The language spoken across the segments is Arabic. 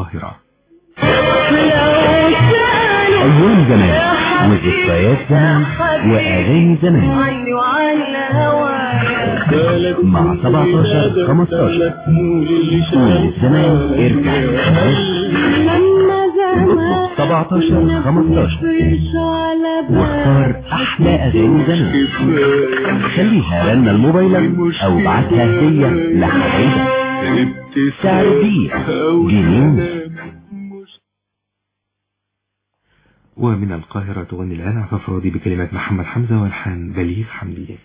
القاهرة. أيام زمان وذكريات زمان وأغاني زمان مع 17 15 قول للزمان ارجع اطلب 17 15 واختار أحلى أغاني زمان، خليها رنة الموبايلك أو بعتها هدية لحبايبك. سعر بيع جنيه. ومن القاهرة تغني الآن عفاف راضي بكلمات محمد حمزة والحان بليغ حمدي.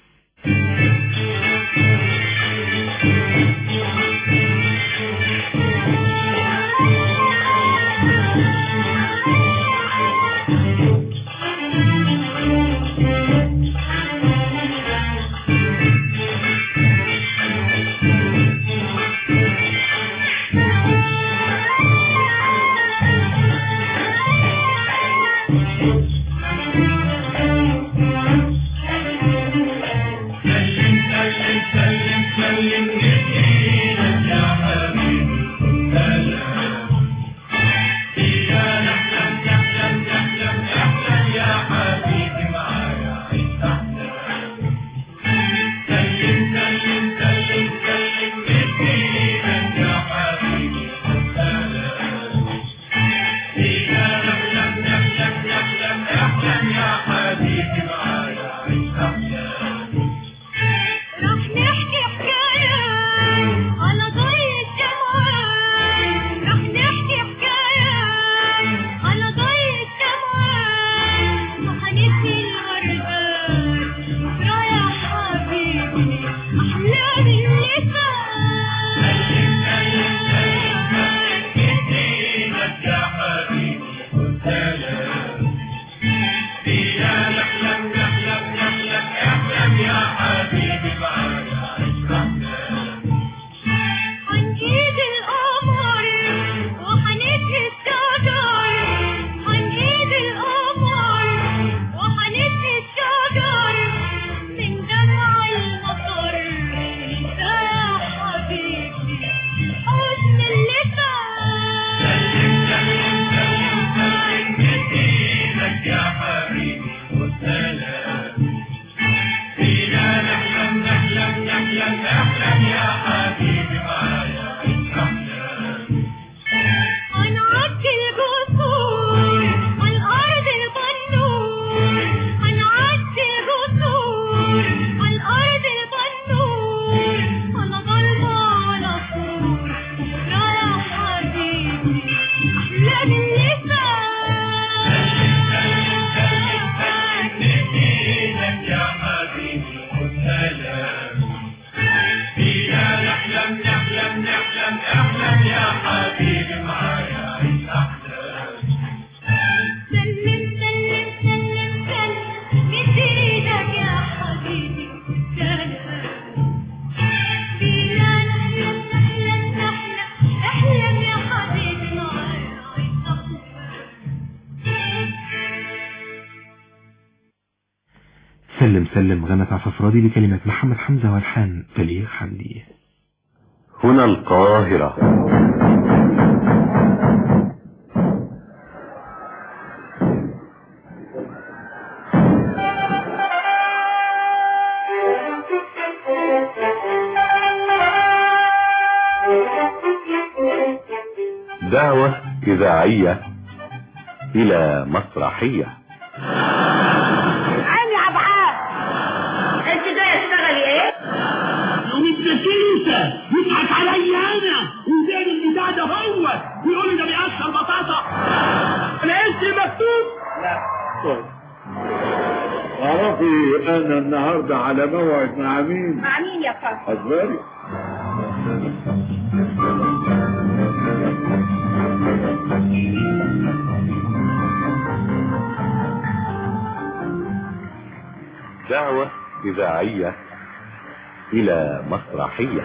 سلم سلم غنت عفاف راضي بكلمات محمد حمزة والحان بليغ حمدي. هنا القاهرة. دعوة إذاعية إلى مسرحية. يضحك عليا انا وزين البتاع ده هو بيقول لي ده بيقشر بطاطا. انا اسمي مكتوب. لا طيب اعرفي انا النهارده على موعد مع مين؟ مع مين يا فندم؟ اخباري دعوة إذاعية إلى مسرحية.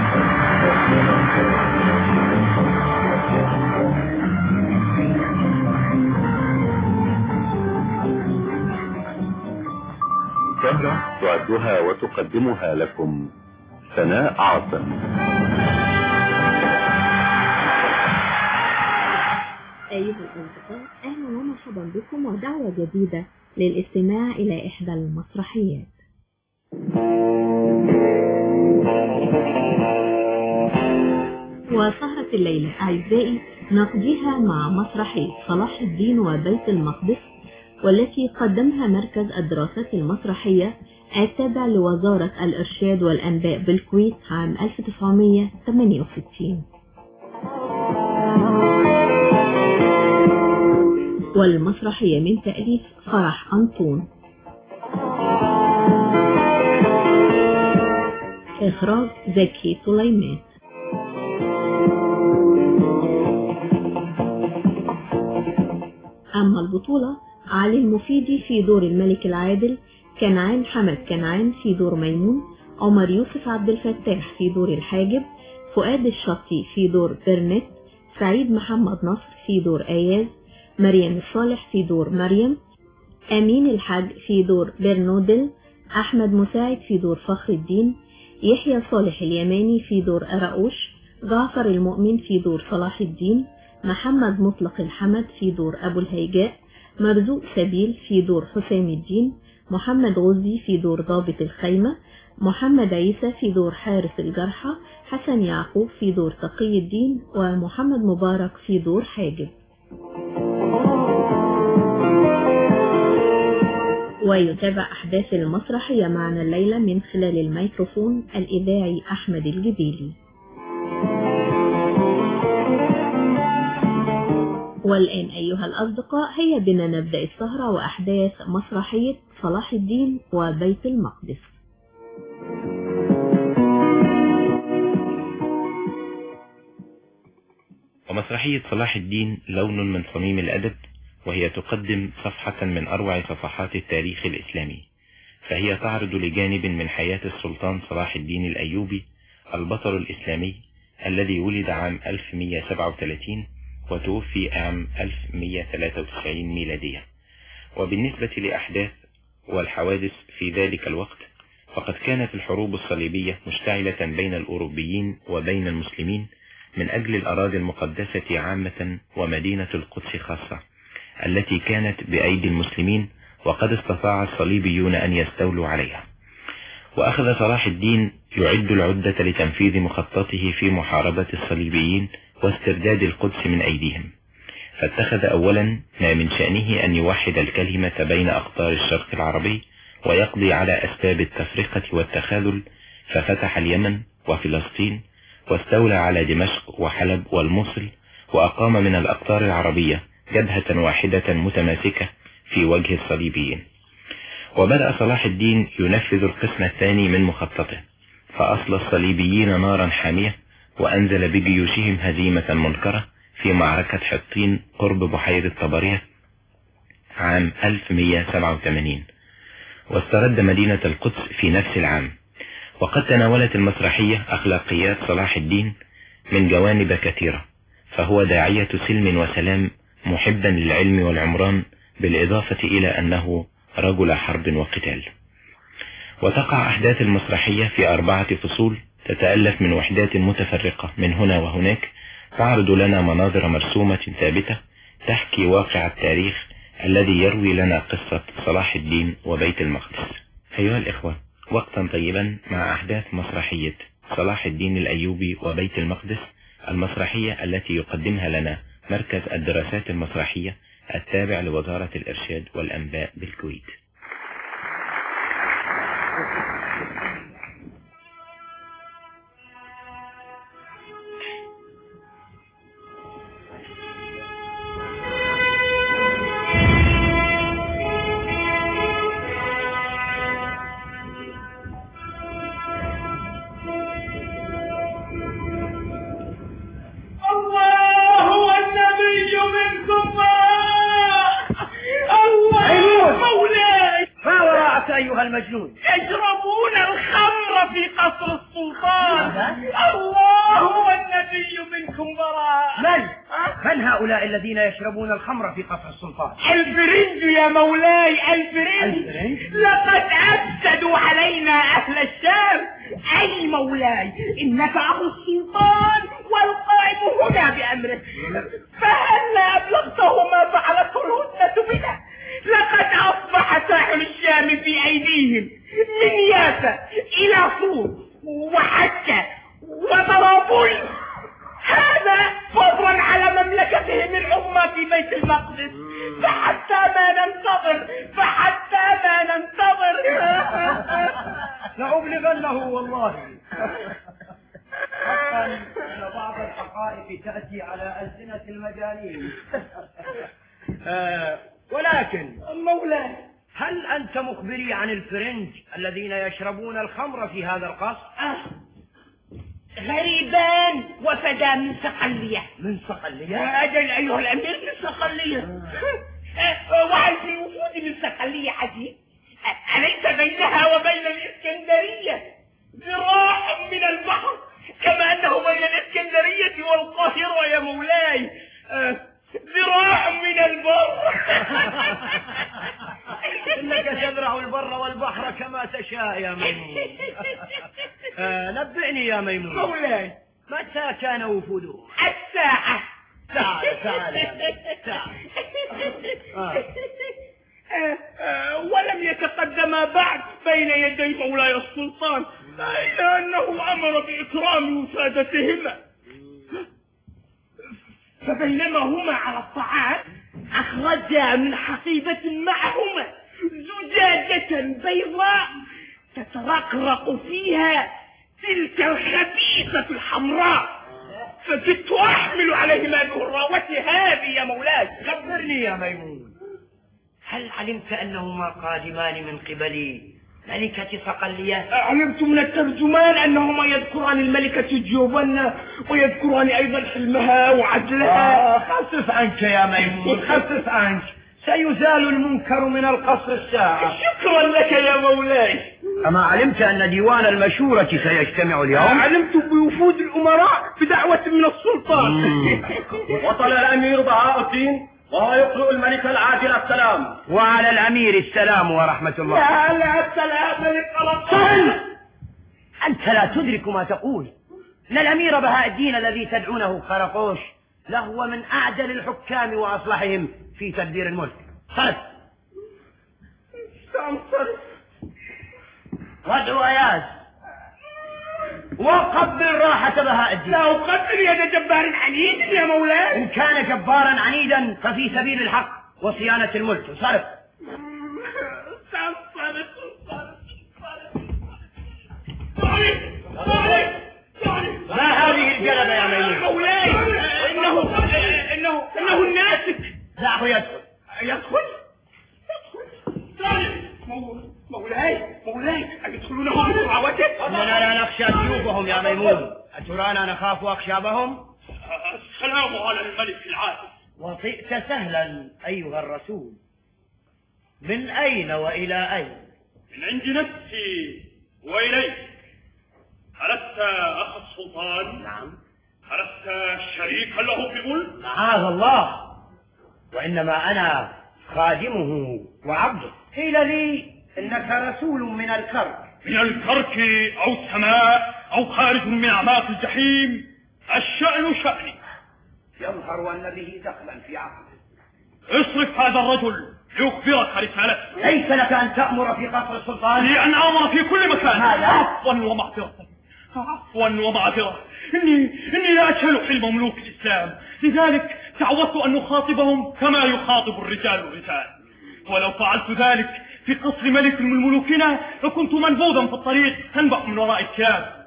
سهرة تعدها وتقدمها لكم سناء عاصم. أيها الأصدقاء، أهلا ومرحبا بكم ودعوة جديدة للاستماع إلى إحدى المسرحيات. وسهرة الليلة أعزائي نقضيها مع مسرحية صلاح الدين وبيت المقدس، والتي قدمها مركز الدراسات المسرحية التابع لوزارة الإرشاد والأنباء بالكويت عام 1968. والمسرحية من تأليف فرح أنطون، إخراج زكي سليمان. أما البطولة: علي المفيدي في دور الملك العادل، كنعان حمد كنعان في دور ميمون، عمر يوسف عبد الفتاح في دور الحاجب، فؤاد الشطي في دور برنت، سعيد محمد نصر في دور اياز، مريم الصالح في دور مريم، امين الحاج في دور برنودل، احمد مساعد في دور فخر الدين، يحيى صالح اليماني في دور أراؤوش، جعفر المؤمن في دور صلاح الدين، محمد مطلق الحمد في دور أبو الهيجاء، مرزوق سبيل في دور حسام الدين، محمد غزي في دور ضابط الخيمة، محمد عيسى في دور حارس الجرحى، حسن يعقوب في دور تقي الدين، ومحمد مبارك في دور حاجب. ويتابع أحداث المسرحية معنا الليلة من خلال الميكروفون الإذاعي أحمد الجبيلي. والآن أيها الأصدقاء، هيا بنا نبدأ السهرة وأحداث مسرحية صلاح الدين وبيت المقدس. ومسرحية صلاح الدين لون من صميم الأدب، وهي تقدم صفحة من أروع صفحات التاريخ الإسلامي، فهي تعرض لجانب من حياة السلطان صلاح الدين الأيوبي البطل الإسلامي الذي ولد عام 1137 وتوفي عام 1193 ميلادية. وبالنسبة لأحداث والحوادث في ذلك الوقت، فقد كانت الحروب الصليبية مشتعلة بين الأوروبيين وبين المسلمين من أجل الأراضي المقدسة عامة ومدينة القدس خاصة، التي كانت بأيدي المسلمين، وقد استطاع الصليبيون أن يستولوا عليها. وأخذ صلاح الدين يعد العدة لتنفيذ مخططه في محاربة الصليبيين واسترداد القدس من أيديهم. فاتخذ أولا ما من شأنه أن يوحد الكلمة بين أقطار الشرق العربي ويقضي على أسباب التفرقة والتخاذل، ففتح اليمن وفلسطين، واستولى على دمشق وحلب والموصل، وأقام من الأقطار العربية جبهة واحدة متماسكة في وجه الصليبيين. وبدأ صلاح الدين ينفذ القسم الثاني من مخططه، فأصل الصليبيين نارا حامية، وأنزل بجيوشهم هزيمة منكرة في معركة حطين قرب بحيرة طبرية عام 1187، واسترد مدينة القدس في نفس العام. وقد تناولت المسرحية أخلاقيات صلاح الدين من جوانب كثيرة، فهو داعية سلم وسلام محبا للعلم والعمران، بالإضافة إلى أنه رجل حرب وقتال. وتقع أحداث المسرحية في 4 فصول تتألف من وحدات متفرقة من هنا وهناك، تعرض لنا مناظر مرسومة ثابتة تحكي واقع التاريخ الذي يروي لنا قصة صلاح الدين وبيت المقدس. أيها الإخوة، وقتا طيبا مع أحداث مسرحية صلاح الدين الأيوبي وبيت المقدس، المسرحية التي يقدمها لنا مركز الدراسات المسرحية التابع لوزارة الإرشاد والأنباء بالكويت. أيها المجنون، يشربون الخمر في قصر السلطان. الله والنبي منكم براء. من هؤلاء الذين يشربون الخمر في قصر السلطان؟ الفرنج يا مولاي، الفرنج. لقد أفسدوا علينا أهل الشام. أي مولاي، إنك أخو السلطان والقائم هنا بأمره، فهلا أبلغ في أيديهم من يافا إلى صور وحكة وطرابل، هذا فضلا على مملكتهم العظمى في بيت المقدس. فحتى ما ننتظر لأبلغنه والله. حقا أن بعض الحقائق تأتي على ألسنة المجانين. ولكن مولاي، هل أنت مخبري عن الفرنج الذين يشربون الخمر في هذا القصر؟ غريبان وفدا من صقلية. من صقلية؟ أجل أيها الأمير، من صقلية. وهل في الوفود من صقلية عجيب؟ أليس بينها وبين الإسكندرية ذراع من البحر كما أنه بين الإسكندرية والقاهرة يا مولاي ذراع من البر؟ إنك تزرع البر والبحر كما تشاء يا ميمون. نبئني يا ميمون مولاي، متى كان وفودهم؟ الساعة. تعال. ولم يتقدم بعد بين يدي مولاي السلطان إلا أنه أمر بإكرام وسادتهما. فبينما هما على الطعام أخرجا من حقيبة معهما زجاجة بيضاء تترقرق فيها تلك الخبيثة الحمراء، فجدت أحمل عليهما بهراوة هذه يا مولاي. خبرني يا ميمون، هل علمت أنهما قادمان من قبل ملكة صقلية؟ علمت من الترجمان أنهما يذكران الملكة جوفنا ويذكران أيضا حلمها وعدلها. خفف عنك يا ميمون، خفف عنك، سيزال المنكر من القصر الساعة. شكرا لك يا مولاي. أما علمت أن ديوان المشورة سيجتمع اليوم؟ علمت بوفود الأمراء بدعوة من السلطان. وصل الأمير بهاء الدين وهو يقرأ الملك العادل السلام. وعلى الأمير السلام ورحمة الله. لا السلام للقرطان. أنت لا تدرك ما تقول. إن الأمير بهاء الدين الذي تدعونه خرقوش لهو من أعدل الحكام وأصلحهم في تدبير الملك. صرف وادعو أياز وقبل راحة بهاء الدين. لا أقبل يد جبار عنيد يا مولاي. إن كان جبارا عنيدا ففي سبيل الحق وصيانة الملك. صرف. ما هذه الجلبة يا ميمون؟ مولاي، إنه الناسك. دعه يدخل. مولاي أيدخلونه بسرعته؟ إننا لا نخشى سيوفهم يا ميمون، أترانا نخاف أخشابهم؟ السلام على الملك العادل. وطئت سهلا أيها الرسول. من أين وإلى أين؟ من عند نفسي وإليك. ألست أخ السلطان؟ نعم. ألست شريكا له في ملك؟ معاذ الله، وإنما أنا خادمه وعبده. قيل لي إنك رسول من الكرك. من الكرك أو السماء أو خارج من أعماق الجحيم، الشأن شأني. يظهر أن به دخلا في عقله. اصرف هذا الرجل ليخبرك رسالته. ليس لك أن تأمر في قصر السلطان. لأن أمر في كل مكان. عفوا ومعذرة. إني لا أجهل حلم ملوك الإسلام، لذلك تعودت أن نخاطبهم كما يخاطب الرجال الرجال. ولو فعلت ذلك في قصر ملك من ملوكنا لكنت منبوذا في الطريق تنبح من وراء الكلاب.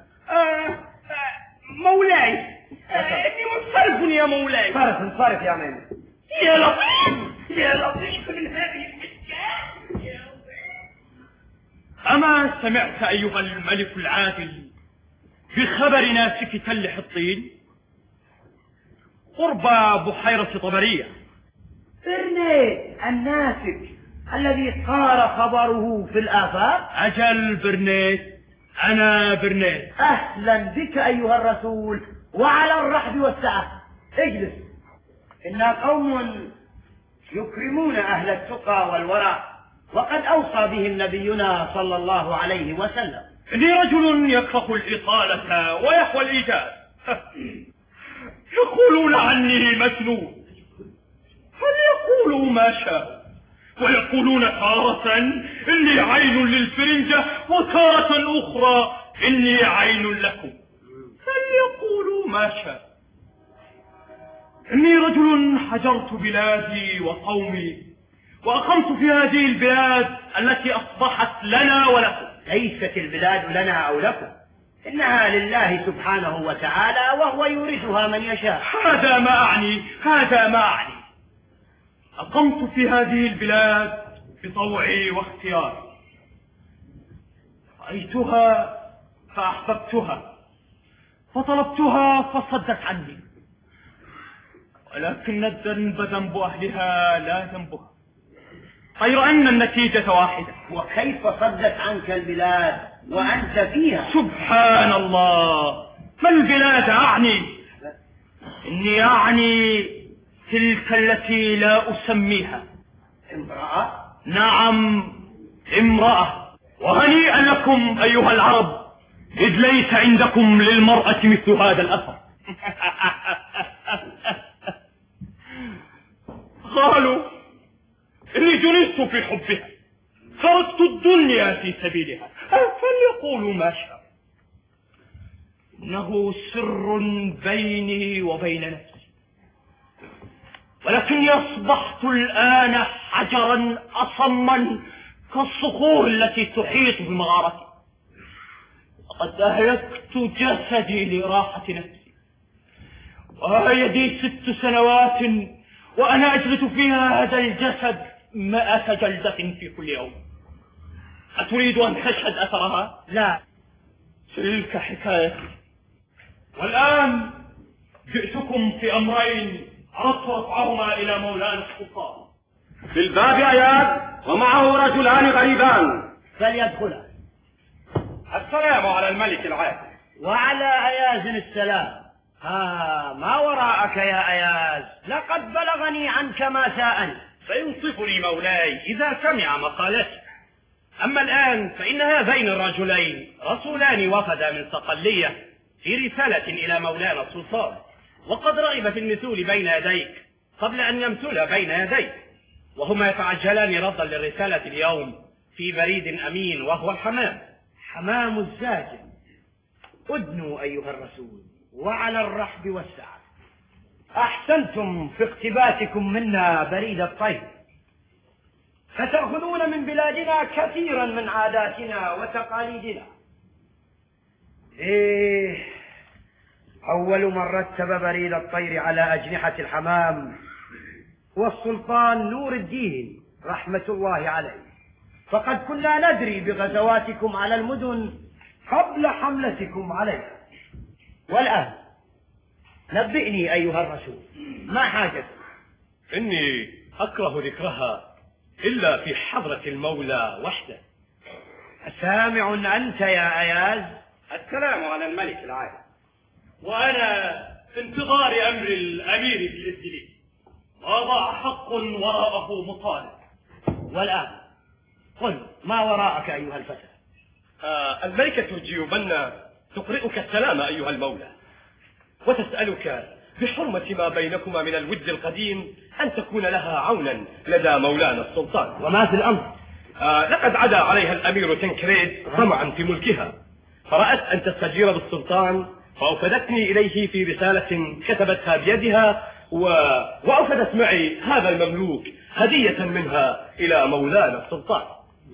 مولاي، إني منصرف يا مولاي. انصرف يا ميمون. يا لطيف من هذه الأشياء. أما سمعت أيها الملك العادل بخبر ناسك تل حطين قرب بحيرة طبرية؟ برنيت الناسك الذي صار خبره في الآفاق. أجل برنيت، أنا برنيت. أهلا بك أيها الرسول وعلى الرحب والسعة. اجلس. إنا قوم يكرمون أهل التقى والورع، وقد أوصى بهم نبينا صلى الله عليه وسلم. إني رجل يكره الإطالة ويحوى الإيجاز. يقولون عني مجنون، هل يقولوا ما شاء، ويقولون تارة إني عين للفرنجة وتارة أخرى إني عين لكم، فليقولوا ما شاء. إني رجل حجرت بلادي وقومي وأقمت في هذه البلاد التي أصبحت لنا ولكم. ليست البلاد لنا أو لكم، إنها لله سبحانه وتعالى وهو يورثها من يشاء. هذا ما أعني. أقمت في هذه البلاد بطوعي واختياري، رأيتها فأحببتها، فطلبتها فصدت عني، ولكن الذنب ذنب أهلها لا ذنبها، غير أن النتيجة واحدة. وكيف صدت عنك البلاد وأنت فيها؟ سبحان الله، ما البلاد أعني؟ إني أعني تلك التي لا أسميها. امرأة؟ نعم، امرأة. وهنيئا لكم أيها العرب، إذ ليس عندكم للمرأة مثل هذا الأثر. قالوا إني جنست في حبها، تركت الدنيا في سبيلها، فليقولوا ما شاء. إنه سر بيني وبين نفسي، ولكني أصبحت الآن حجرا أصما كالصخور التي تحيط بمغارتي، وقد أهلكت جسدي لراحة نفسي، ويدي 6 سنوات وأنا أجلد فيها هذا الجسد 100 جلدة في كل يوم. أتريد أن تشهد أثرها؟ لا. تلك حكايتي. والآن جئتكم في أمرين أردت رفعهما إلى مولانا السلطان. بالباب أياد ومعه رجلان غريبان. فليدخلا. السلام على الملك العادل. وعلى أياز السلام. ما وراءك يا أياز؟ لقد بلغني عنك ما ساءني. سينصفني مولاي إذا سمع مقالتي. أما الآن فإن هذين الرجلين رسولان وفدا من صقلية في رسالة إلى مولانا السلطان، وقد رغب في المثول بين يديك قبل أن يمثل بين يديك، وهما يتعجلان ردا للرسالة اليوم في بريد أمين وهو الحمام. حمام الزاجل. أدنوا أيها الرسول وعلى الرحب والسعة. أحسنتم في اقتباسكم منا بريد الطير، فتأخذون من بلادنا كثيرا من عاداتنا وتقاليدنا. أول من رتب بريد الطير على أجنحة الحمام والسلطان نور الدين رحمة الله عليه، فقد كنا ندري بغزواتكم على المدن قبل حملتكم عليها. والآن نبئني أيها الرسول، ما حاجتك؟ إني أكره ذكرها إلا في حضرة المولى وحده. سامع أنت يا أياز؟ السلام على الملك العادل. وأنا في انتظار أمر الأمير بالإذن لي، وضع حق وراءه مطالب. والآن قل ما وراءك أيها الفتى؟ الملكة الجيوبنة تقرئك السلام أيها المولى، وتسألك بحرمة ما بينكما من الود القديم أن تكون لها عونا لدى مولانا السلطان. وما في الأمر؟ لقد عدا عليها الأمير تنكريد طمعا في ملكها، فرأت أن تستجير بالسلطان، فأوفدتني إليه في رسالة كتبتها بيدها، وأوفدت معي هذا المملوك هدية منها إلى مولانا السلطان.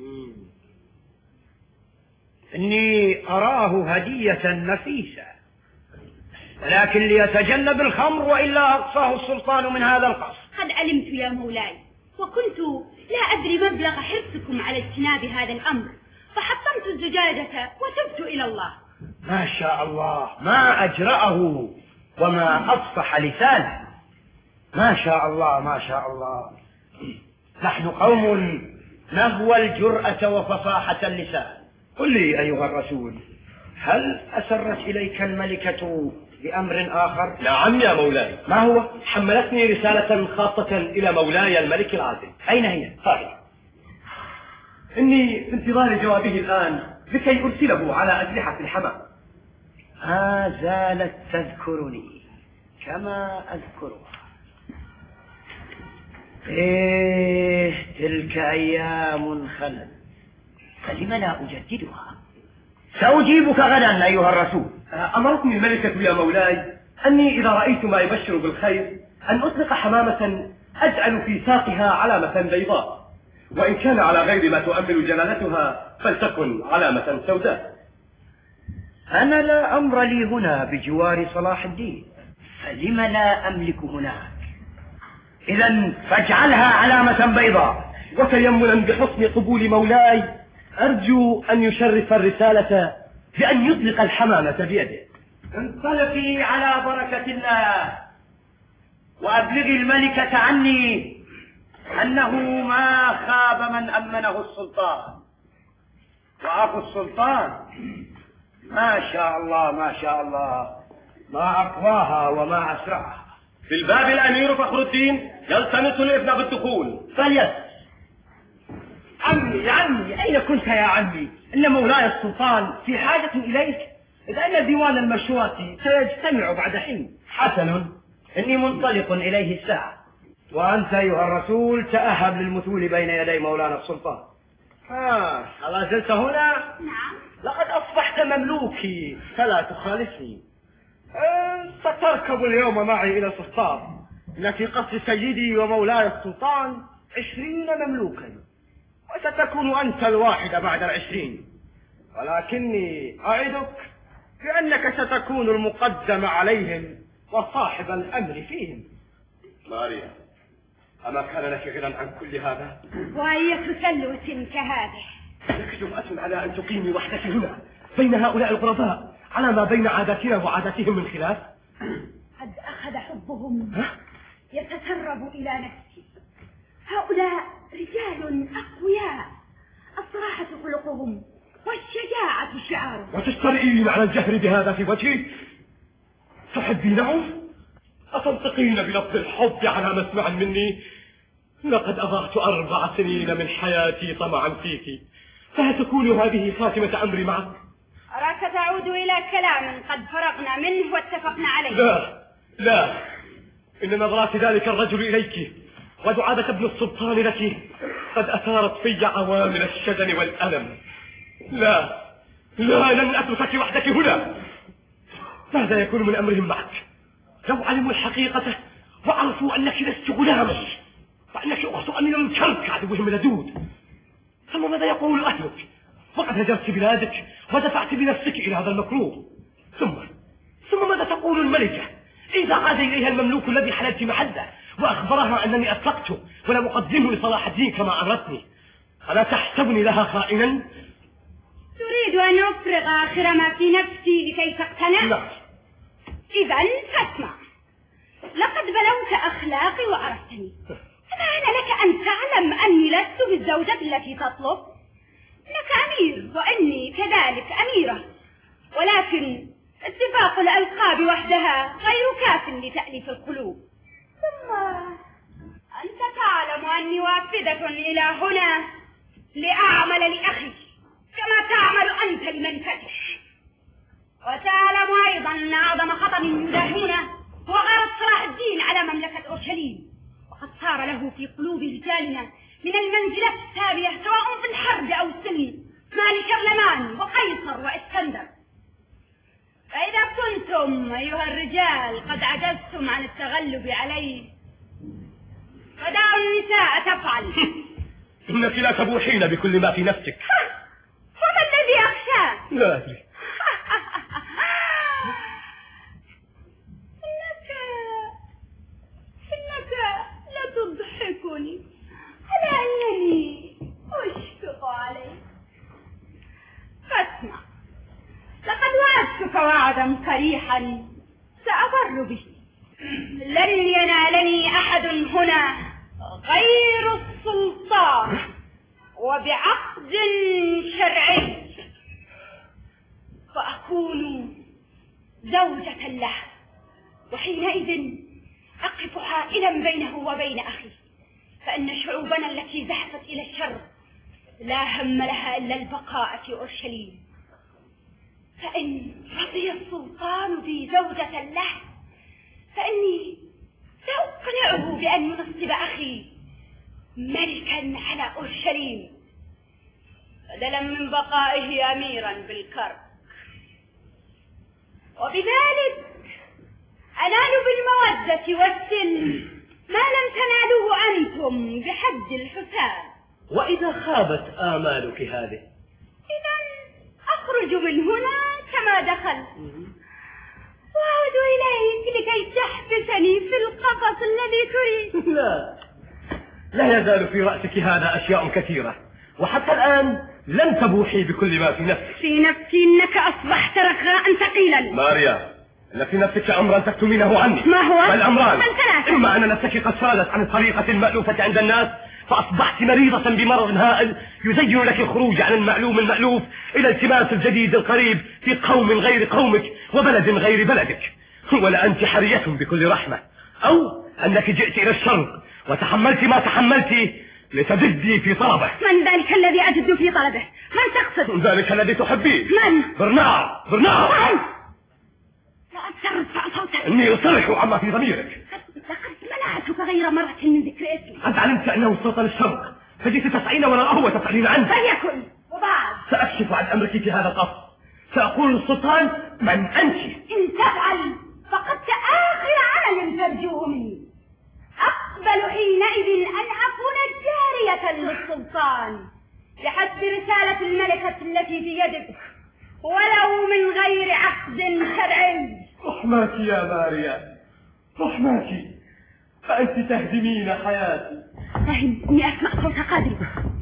إني أراه هدية نفيسة، ولكن ليتجنب الخمر وإلا أقصاه السلطان من هذا القصر. قد علمت يا مولاي، وكنت لا أدري مبلغ حرصكم على اجتناب هذا الأمر، فحطمت الزجاجة وتبت إلى الله. ما شاء الله، ما أجرأه وما أفصح لسانه. ما شاء الله ما شاء الله. نحن قوم نهوى الجرأة وفصاحة اللسان. قل لي أيها الرسول، هل أسرت إليك الملكة بأمر آخر؟ نعم يا مولاي. ما هو؟ حملتني رسالة خاصة إلى مولاي الملك العادل. أين هي؟ إني في انتظار جوابه الآن لكي أرسله على أجنحة الحمام. ما زالت تذكرني كما أذكرها. تلك أيام خلت، فلم لا أجددها؟ سأجيبك غدا أيها الرسول. أمرتني الملكة يا مولاي أني إذا رأيت ما يبشر بالخير أن أطلق حمامة أجعل في ساقها علامة بيضاء، وإن كان على غير ما تؤمل جلالتها فلتكن علامة سوداء. أنا لا أمر لي هنا بجوار صلاح الدين، فلم لا أملك هناك؟ إذا فاجعلها علامة بيضاء. وتيمنا بحسن قبول مولاي أرجو أن يشرف الرسالة بأن يطلق الحمامة بيده. انطلقي على بركة الله، وأبلغي الملكة عني أنه ما خاب من أمنه السلطان، وأخو السلطان ما شاء الله ما شاء الله ما أقواها وما أسرعها. في الباب الأمير فخر الدين يلتمس الإذن بالدخول. فليس. عمي أين كنت يا عمي؟ إن مولاي السلطان في حاجة إليك، إذ أن ديوان المشورة سيجتمع بعد حين. حسن، إني منطلق إليه الساعة، وأنت أيها الرسول تأهب للمثول بين يدي مولانا السلطان. ألا زلت هنا؟ نعم. لقد أصبحت مملوكي فلا تخالفني. ستركب اليوم معي إلى سلطان، إن في قصر سيدي ومولاي السلطان 20 مملوكا، وستكون أنت الواحد بعد 20، ولكني أعدك بأنك ستكون المقدم عليهم وصاحب الأمر فيهم. ماريا، أما كان لك غنى عن كل هذا؟ وأية سلوة كهذه؟ لك جرأة على أن تقيمي وحدك هنا بين هؤلاء الغرباء على ما بين عاداتنا وعاداتهم من خلاف؟ قد أخذ حبهم يتسرب إلى نفسي. هؤلاء رجال أقوياء، الصراحة خلقهم والشجاعة شعارهم. وتسترئين على الجهر بهذا في وجهي؟ تحبينهم؟ أتنطقين بلفظ الحب على مسمع مني؟ لقد أضعت 4 سنين من حياتي طمعا فيك، فهتكون هذه خاتمة أمري معك؟ أراك تعود إلى كلام قد فرغنا منه واتفقنا عليه. لا، إن نظرات ذلك الرجل إليك ودعابة ابن السلطان لك قد أثارت في عوامل الشجن والألم. لا، لن أتركك وحدك هنا. ماذا يكون من أمرهم معك لو علموا الحقيقة وعرفوا أنك لست غلاما، وأنك أخت أمين الكلب عدوهم اللدود؟ ثم ماذا يقول أهلك وقد هجرت بلادك ودفعت بنفسك إلى هذا المكروه؟ ثم ماذا تقول الملكة إذا عاد إليها المملوك الذي حللت محله وأخبرها أنني أطلقته ولم أقدمه لصلاح الدين كما أمرتني؟ ألا تحسبني لها خائنا؟ تريد أن أفرغ آخر ما في نفسي لكي تقتنع؟ لا. إذا فاسمع، لقد بلوت أخلاقي وعرفتني، فما لك أن تعلم أني لست بالزوجة التي تطلب. إنك أمير وإني كذلك أميرة، ولكن اتفاق الألقاب وحدها غير كاف لتأليف القلوب. ثم أنت تعلم أني وافدة إلى هنا لأعمل لأخي كما تعمل أنت لمنفتك، وتعلم أيضا أن أعظم خطر يداهمنا هو غيرة صلاح الدين على مملكة أورشليم، وقد صار له في قلوب رجالنا من المنزلة التالية سواء في الحرب أو السلم ما لشرلمان وقيصر وإسكندر. فإذا كنتم أيها الرجال قد عجزتم عن التغلب عليه فدعوا النساء تفعل. إنك لا تبوحين بكل ما في نفسك. وما الذي أخشاه؟ لا أدري. إنك لا تضحكني على أنني أشفق عليك. فاسمع، لقد وعدتك وعدا صريحا سأبر به. لن ينالني أحد هنا غير السلطان وبعقد شرعي، فأكون زوجة له، وحينئذ أقف حائلا بينه وبين أخي، فإن شعوبنا التي زحفت إلى الشر لا هم لها إلا البقاء في أورشليم. فإن رضي السلطان بي زوجة له فإني سأقنعه بأن ينصب أخي ملكا على أورشليم بدلا من بقائه أميرا بالكرك، وبذلك أنال بالمودة والسلم ما لم تنالوه أنتم بحد الحساب. وإذا خابت آمالك هذه؟ إذا أخرج من هنا كما دخلت وأعود إليك لكي تحبسني في القفص الذي تريد. لا يزال في رأسك هذا أشياء كثيرة، وحتى الآن لن تبوحي بكل ما في نفسك. في نفسي إنك أصبحت رخاء ثقيلا. ماريا، إن في نفسك أمرا تكتمينه عني. ما هو؟ بل أمران. ثلاثة. إما أن نفسك قد سالت عن الطريقة المألوفة عند الناس فأصبحت مريضة بمرض هائل يزين لك الخروج عن المعلوم المألوف إلى التماس الجديد القريب في قوم غير قومك وبلد غير بلدك، ولا أنت حرية بكل رحمة، أو أنك جئت إلى الشرق وتحملت ما تحملت لتجدي في طلبه. من ذلك الذي أجد في طلبه؟ من تقصد؟ ذلك الذي تحبيه. من؟ برنار. من؟ لا ترفع صوتك. إني أصرح عما في ضميرك. لقد منعتك غير مرة من ذكر اسمي. قد علمت أنه سلطان الشرق، فجئت تسعين وراءه وتسألين عنه. فليكن، وبعد سأكشف عن أمرك في هذا القصر، سأقول للسلطان من أنت. إن تفعل فقد آخر عمل ترجوه مني. أقبل حينئذ أن أكون جارية للسلطان لحسب رسالة الملكة التي في يدك، ولو من غير عقد شرعي. رحماك يا ماريا، رحماك، فأنت تهدمين حياتي. فهم إني أسمع صوت قادر.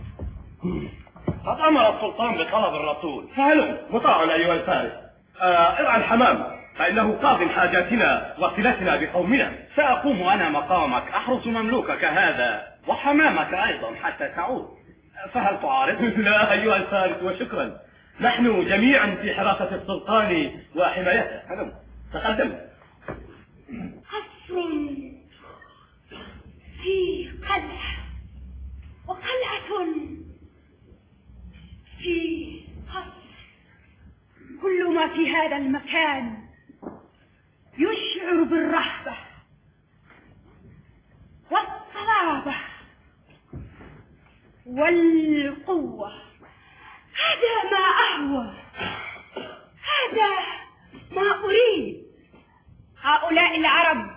قد أمر السلطان بطلب الرسول، فهلم مطاعا أيها الفارس. ارعى الحمام فإنه قاض حاجاتنا وصلتنا بقومنا. سأقوم أنا مقامك أحرس مملوكك هذا وحمامك أيضا حتى تعود، فهل تعارض؟ لا أيها الفارس وشكرا، نحن جميعا في حراسة السلطان وحمايته. هلم تقدم. قصر في قلعة، وقلعة في قصر. كل ما في هذا المكان يشعر بالرهبة والصلابة والقوة. هذا ما أهوى، هذا ما أريد. هؤلاء العرب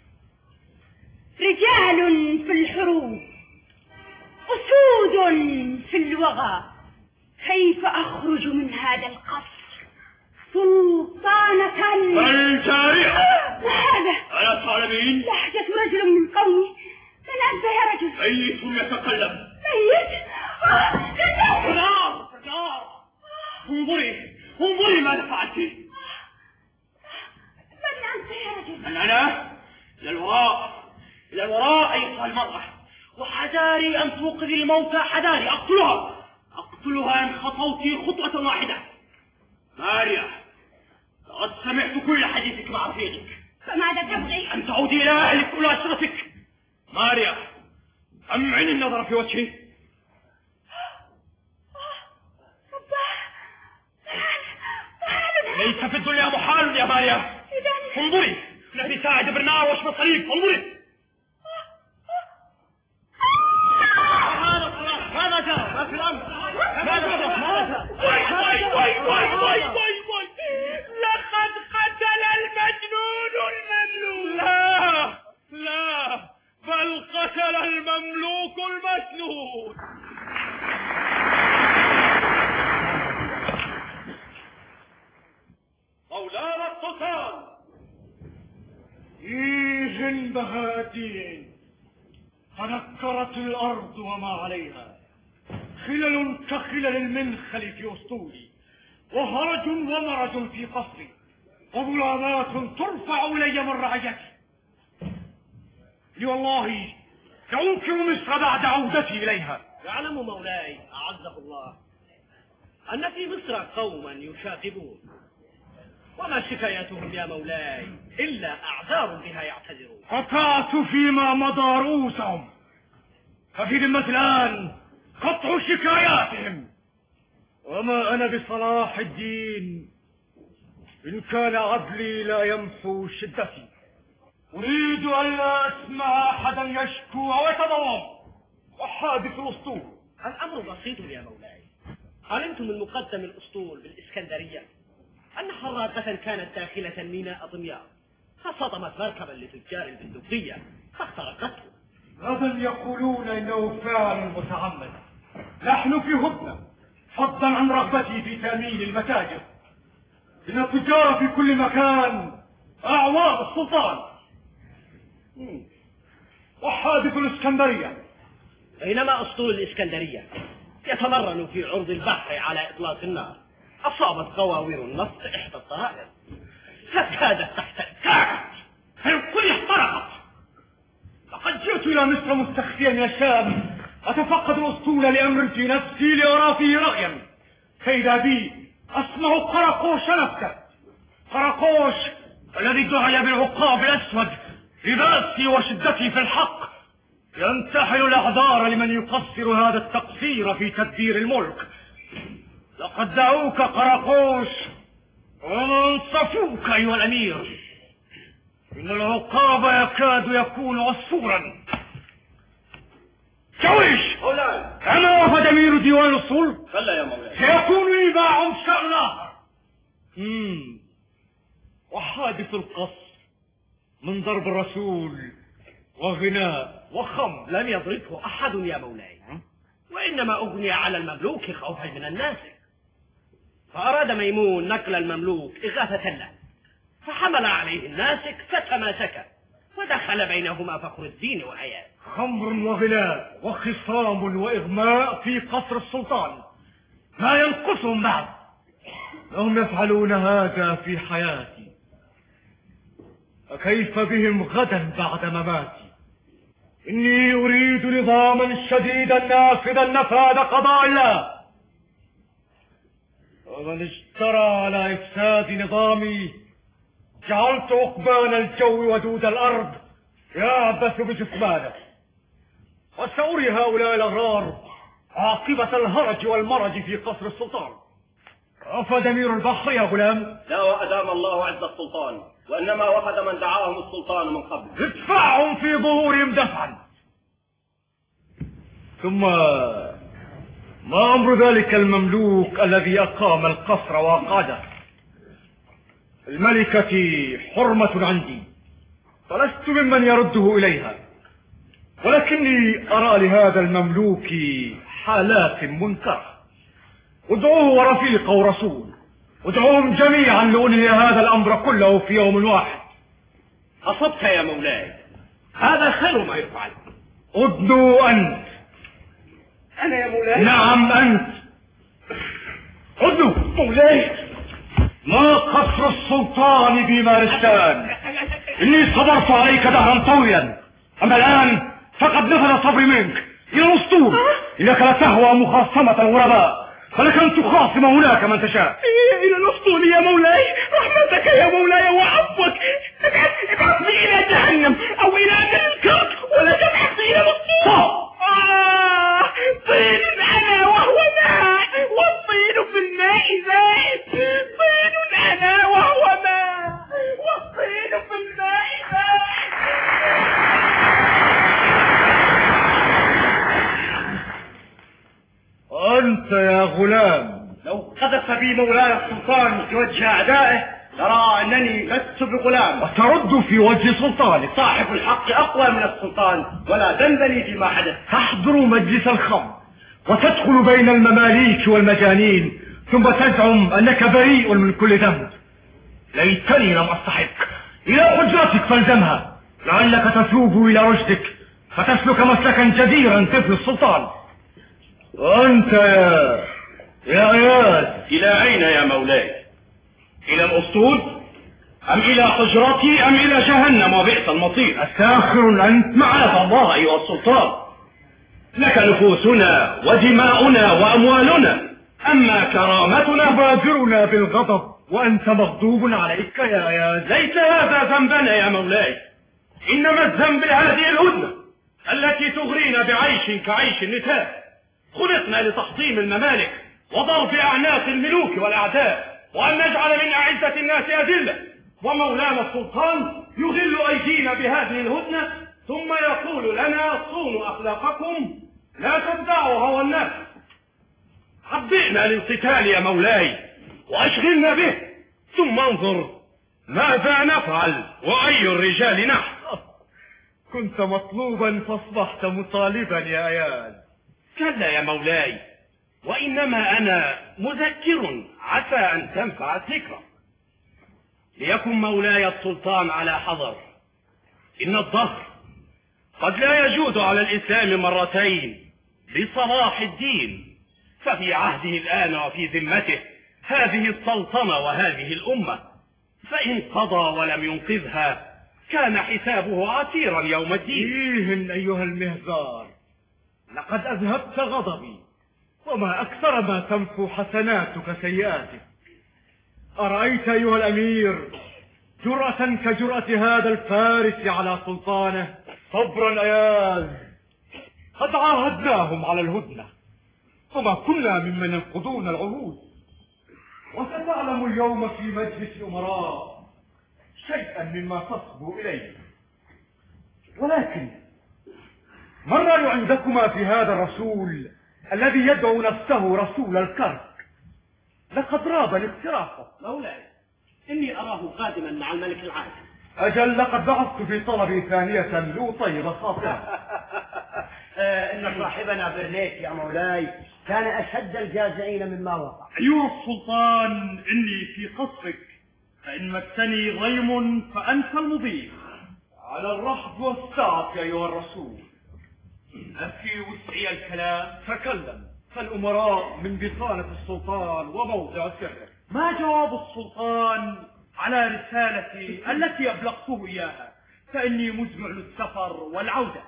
رجال في الحروب، أسود في الوغى. كيف أخرج من هذا القصر سلطانة؟ الجارية هذا ألا تعلمين؟ لهجة رجل من قومي. من أنت يا رجل؟ ميت يتكلم. ميت؟ نار نار، انظري ماذا فعلت. من أنت يا رجل؟ من أنا؟ إلى الوراء أيها المرأة، وحذاري أن توقظي الموتى. حذاري، أقتلها إن خطوت خطوة واحدة. ماريا، لقد سمعت كل حديثك مع رفيقك. فماذا تبغي؟ أن تعودي إلى أهلك وأسرتك. ماريا، أمعني النظر في وجهي. ليس في الدنيا محال يا ماريا. انظري، الذي ساعد برنار وشم الصليب. انظري ماذا جرى؟ ما في الأمر؟ لقد قتل المجنون المملوك. لا بل قتل المملوك المسنون. مولانا السلطان. إيه بهاتين، تنكرت الأرض وما عليها، خلل كخلل المنخل في أسطولي، وهرج ومرج في قصري، وظلامات ترفع إلي من رعيتي. والله لأنكر مصر بعد عودتي إليها. يعلم مولاي أعزه الله أن في مصر قوما يشاغبون، وما شكايتهم يا مولاي إلا أعذار بها يعتذرون. قطعت فيما مضى رؤوسهم، ففي ذمة الآن قطع شكاياتهم. وما أنا بصلاح الدين إن كان عدلي لا يمحو شدتي. أريد ألا أسمع أحدا يشكو أو يتضرر، وحادث الأسطول. الأمر بسيط يا مولاي. علمتم من مقدم الأسطول بالإسكندرية أن حراسة كانت داخلة ميناء دمياط فصدمت مركبا لتجار البندقية فاخترقته. غدا يقولون إنه فعل متعمد. نحن في هدنة فضلا عن رغبتي في تأمين المتاجر. إن التجار في كل مكان أعوان السلطان. وحادث الإسكندرية. بينما أسطول الإسكندرية يتمرن في عرض البحر على إطلاق النار أصابت قواوير النفط إحدى الطائر فكادت تحت الكعب فالكل احترقت. لقد جئت إلى مصر مستخفيا من الشام أتفقد الأسطول لأمر في نفسي لأرى فيه رأيا، فإذا بي أسمع قرقوش نفسه. قرقوش الذي دعي بالعقاب الأسود لبأسي وشدتي في الحق ينتحل الأعذار لمن يقصر هذا التقصير في تدبير الملك. لقد دعوك قرقوش وانصفوك أيها الأمير. إن العقاب يكاد يكون عصفورا. شويش أنا وفد أمير ديوان الأصول. بلى يا مولاي. سيكون لي معهم شأن آخر. وحادث القصر من ضرب الرسول وغناء وخمر لم يضربه أحد يا مولاي، وإنما أغني على المملوك خوفا من الناس، فأراد ميمون نقل المملوك إغاثة له فحمل عليه الناسك فتماسك ودخل بينهما فخر الدين وآيات. خمر وغناء وخصام وإغماء في قصر السلطان ما ينقصهم بعد. هم يفعلون هذا في حياتي، فكيف بهم غدا بعد مماتي؟ إني أريد نظاما شديدا نافذا نفاذ قضاء الله، ومن اشترى على إفساد نظامي جعلت عقبان الجو ودود الأرض يعبث بجثمانه، وسأري هؤلاء الأغرار عاقبة الهرج والمرج في قصر السلطان. وفد أمير البحر يا غلام. لا وأدام الله عز السلطان، وإنما وفد من دعاهم السلطان من قبل. ادفعهم في ظهورهم دفعا. ثم ما أمر ذلك المملوك الذي أقام القصر وأقعده؟ الملكة حرمة عندي فلست ممن يرده إليها، ولكني أرى لهذا المملوك حالات منكرة. ادعوه ورفيقه ورسول، ادعوهم جميعا لأنهي هذا الأمر كله في يوم واحد. أصبت يا مولاي، هذا خير ما يفعل. ادنوا أنت. أنا يا مولاي؟ نعم أنت. ادنوا. مولاي ما قصر السلطان بمارستان. إني صبرت عليك دهرا طويلا، أما الآن فقد نفذ صبري منك إلى الأسطول. إنك لا تهوى مخاصمة الغرباء، فلك أن تخاصم هناك من تشاء. إلى الأسطول يا مولاي، رحمتك يا مولاي وعفوك. ابعثني إلى جهنم أو إلى أجل الكرك، ولا تبحث إلى الأسطول. طين أنا وهو ماء، والطين في الماء زائد. طين أنا وهو ماء، والطين في الماء زائد. أنت يا غلام لو قذف بي مولاي السلطان في وجه أعدائه ترى أنني لست بغلام. وترد في وجه سلطانك. صاحب الحق أقوى من السلطان، ولا ذنب لي فيما حدث. تحضر مجلس الخمر وتدخل بين المماليك والمجانين، ثم تزعم أنك بريء من كل ذنب. ليتني لم أستحق. إلى حجرتك فالزمها، لعلك تتوب إلى رشدك فتسلك مسلكا جديرا طفل السلطان. وأنت يا اياد، إلى أين يا مولاي؟ إلى الأسطول أم إلى حجرتي أم إلى جهنم وبئس المصير؟ أساخر أنت؟ معاذ الله أيها السلطان، لك نفوسنا ودماؤنا وأموالنا، أما كرامتنا تبادرنا بالغضب وأنت مغضوب عليك يا اياد. ليس هذا ذنبنا يا مولاي، إنما الذنب هذه الهدنة التي تغرينا بعيش كعيش النساء. خلقنا لتحطيم الممالك وضرب أعناق الملوك والأعداء، وأن نجعل من أعزة الناس أذلة، ومولانا السلطان يغل أيدينا بهذه الهدنة، ثم يقول لنا صونوا أخلاقكم لا تدعوا هوى الناس. عبئنا للقتال يا مولاي وأشغلنا به، ثم انظر ماذا نفعل وأي الرجال نحن. كنت مطلوبا فاصبحت مطالبا يا أيال. كلا يا مولاي، وإنما أنا مذكر عسى أن تنفع الذكرى. ليكن مولاي السلطان على حذر، إن الظهر قد لا يجود على الإسلام مرتين بصلاح الدين، ففي عهده الآن وفي ذمته هذه السلطنة وهذه الأمة، فإن قضى ولم ينقذها كان حسابه عسيرا يوم الدين. إيهن أيها المهزار، لقد أذهبت غضبي، وما أكثر ما تمحو حسناتك سيئاتك. أرأيت أيها الأمير جرأة كجرأة هذا الفارس على سلطانه؟ صبرا أيال، قد عاهدناهم على الهدنة وما كنا ممن ينقضون العهود، وستعلم اليوم في مجلس الأمراء شيئا مما تصبو إليه. ولكن ما الرأي عندكما في هذا الرسول الذي يدعو نفسه رسول الكرك؟ لقد رابني اقتراحه. مولاي إني أراه قادما مع الملك العادل. أجل لقد بعثت في طلبي ثانية لأطيب خاطره. إن صاحبنا برنيت يا مولاي كان أشد الجازعين مما وقع. أيها السلطان، إني في قصرك، فإن مسني غيم فأنت المضيف. على الرحب والسعة أيها الرسول. أفي وسعي الكلام تكلم، فالأمراء من بطانة السلطان وموضع سره. ما جواب السلطان على رسالتي التي أبلغته إياها؟ فإني مزمع للسفر والعودة.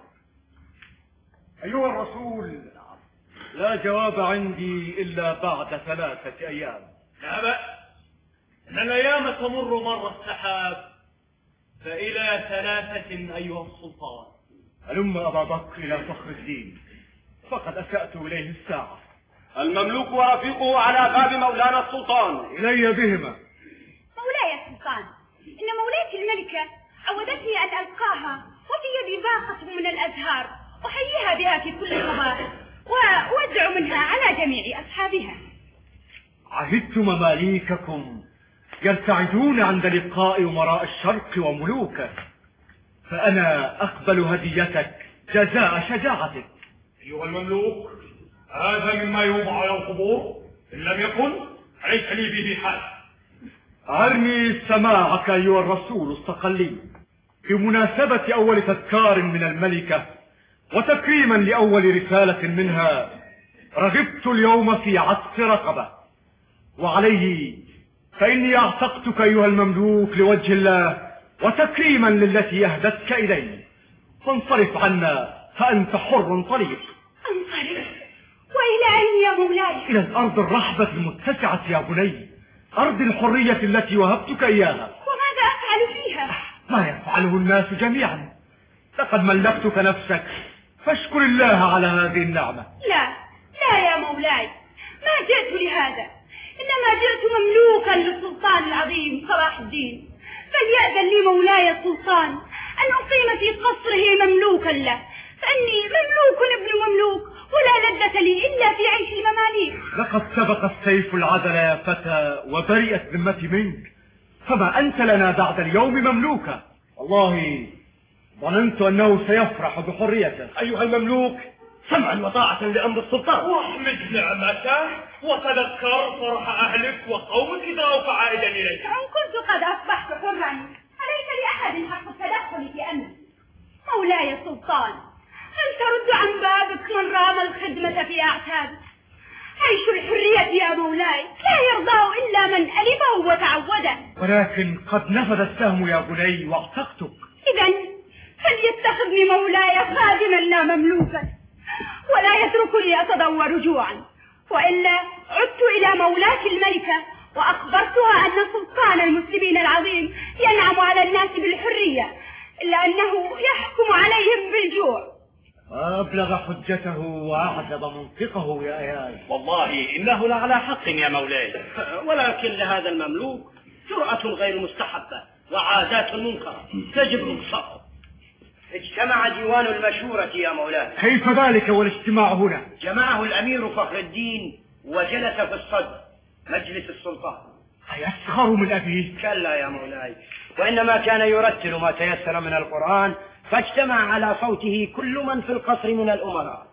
أيها الرسول، لا جواب عندي إلا بعد 3 أيام. لا بأس، إن الأيام تمر مر السحاب، فإلى 3 أيها السلطان. هلم أبا بكر إلى فخر الدين، فقد أسأت إليه الساعة. المملوك ورفيقه على باب مولانا السلطان. إلي بهما. مولاي السلطان، إن مولاتي الملكة عودتني أن ألقاها وفي يدي باقة من الأزهار أحييها بها في كل صباح وأدعو منها على جميع أصحابها. عهدت مماليككم يرتعدون عند لقاء أمراء الشرق وملوكه، فأنا أقبل هديتك جزاء شجاعتك. أيها المملوك، هذا مما يوضع على القبور، إن لم يكن عليك لي به حال. أرني سماعك أيها الرسول الصقلي بمناسبة أول تذكار من الملكة وتكريما لأول رسالة منها. رغبت اليوم في عتق رقبة، وعليه فإني أعتقتك أيها المملوك لوجه الله وتكريما للتي أهدتك إلي، فانصرف عنا فأنت حر طليق. انصرف؟ وإلى أين يا مولاي؟ إلى الأرض الرحبة المتسعة يا بني، أرض الحرية التي وهبتك إياها. وماذا أفعل فيها؟ ما يفعله الناس جميعا، لقد ملكتك نفسك، فاشكر الله على هذه النعمة. لا يا مولاي، ما جئت لهذا، إنما جئت مملوكا للسلطان العظيم صلاح الدين، فليأذن لي مولاي السلطان أن أقيم في قصره مملوكا له، فإني مملوك ابن مملوك، ولا لذة لي إلا في عيش المماليك. لقد سبق السيف العدل يا فتى وبرئت ذمتي منك، فما أنت لنا بعد اليوم مملوكا. والله ظننت أنه سيفرح بحريته. أيها المملوك، سمعا وطاعة لأمر السلطان، واحمد نعمته وتذكر فرح أهلك وقومك إذا رأوك عائدا إليك. إن كنت قد أصبحت حرا فليس لأحد حق التدخل في أمري. مولاي السلطان، هل ترد عن بابك من رام الخدمة في أعتابك؟ عيش الحرية يا مولاي لا يرضاه إلا من ألفه وتعوده. ولكن قد نفذ السهم يا بني واعتقتك. إذن فليتخذني مولاي خادما لا مملوكا، ولا يتركني أتضور جوعا، وإلا عدت إلى مولاتي الملكة وأخبرتها أن سلطان المسلمين العظيم ينعم على الناس بالحرية، إلا أنه يحكم عليهم بالجوع. أبلغ حجته وأعذب منطقه يا أيال. والله إنه لعلى حق يا مولاي، ولكن لهذا المملوك جرأة غير مستحبة وعادات منكرة تجب نقصها. اجتمع ديوان المشورة يا مولاي. كيف ذلك والاجتماع هنا؟ جمعه الأمير فخر الدين وجلس في الصدر مجلس السلطان. أيسخر من أبيه؟ كلا يا مولاي، وإنما كان يرتل ما تيسر من القرآن، فاجتمع على صوته كل من في القصر من الأمراء.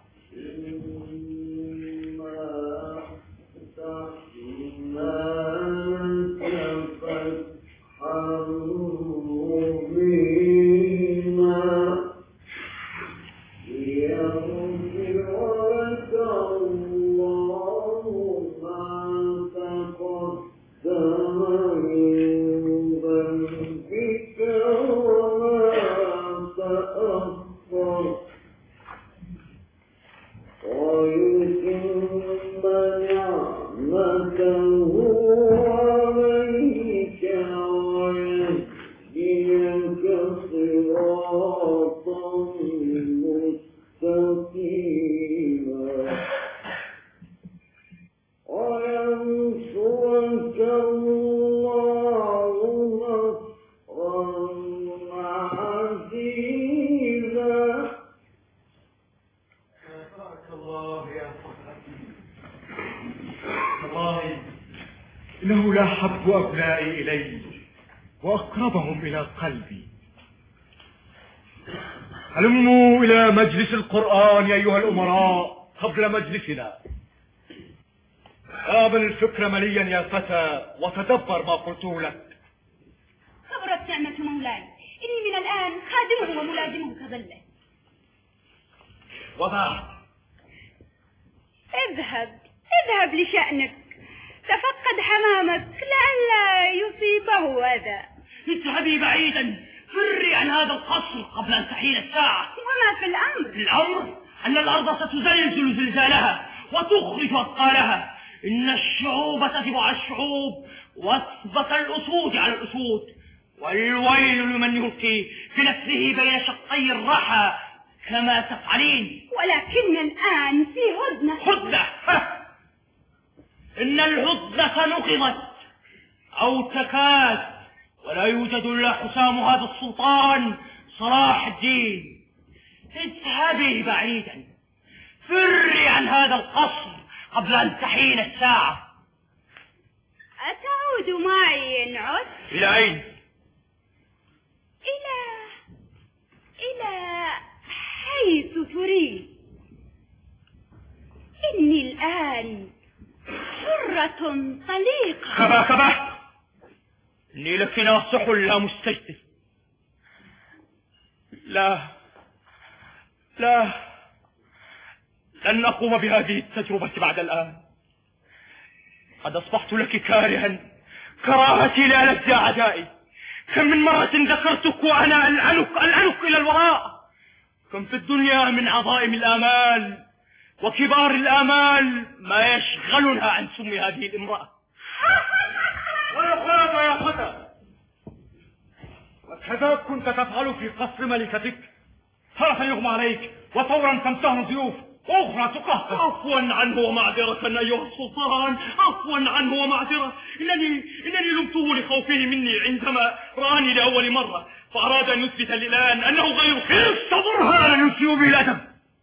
إنه لا حب أبنائي إلي وأقربهم إلى قلبي. هلموا إلى مجلس القرآن يا أيها الأمراء قبل مجلسنا. آمن الفكر مليا يا فتى وتدبر ما قلته لك. كبرت نعمة مولاي، إني من الآن خادمه وملازمه كظله. وبعد اذهب لشأنك، تفقد حمامك لئلا يصيبه أذى. اذهبي بعيدا، فري عن هذا القصر قبل أن تحين الساعة. وما في الأمر؟ الأمر أن الأرض ستزلزل زلزالها وتخرج أثقالها. إن الشعوب تثب على الشعوب واثبت الأسود على الأسود، والويل لمن يلقي بنفسه بين شقي الرحى كما تفعلين. ولكن الآن في هدنة. إن الهدنة نقضت أو تكاد، ولا يوجد إلا حسام هذا السلطان صلاح الدين. اذهبي بعيدا، فري عن هذا القصر قبل أن تحين الساعة. أتعود معي إن عدت؟ إلى أين؟ إلى حيث تريد. إني الآن حرة طليقة. كبه إني لك ناصح لا مستجد. لا لن أقوم بهذه التجربة بعد الآن. قد أصبحت لك كارها كراهتي لألد أعدائي. كم من مرة ذكرتك وأنا ألعنك إلى الوراء. كم في الدنيا من عظائم الآمال وكبار الآمال ما يشغلنا عن سم هذه الامرأة. ويا فتى، وكذا كنت تفعل في قصر ملكتك. هذا يغمى عليك وفورا تمتهن ضيوف أخرى تقهقر. عفوا عنه ومعذرة أيها السلطان، عفوا عنه ومعذرة. إنني لمته لخوفه مني عندما رآني لأول مرة، فأراد أن يثبت لي الآن أنه غير خير. استمر، هذا يسيء به الأدب.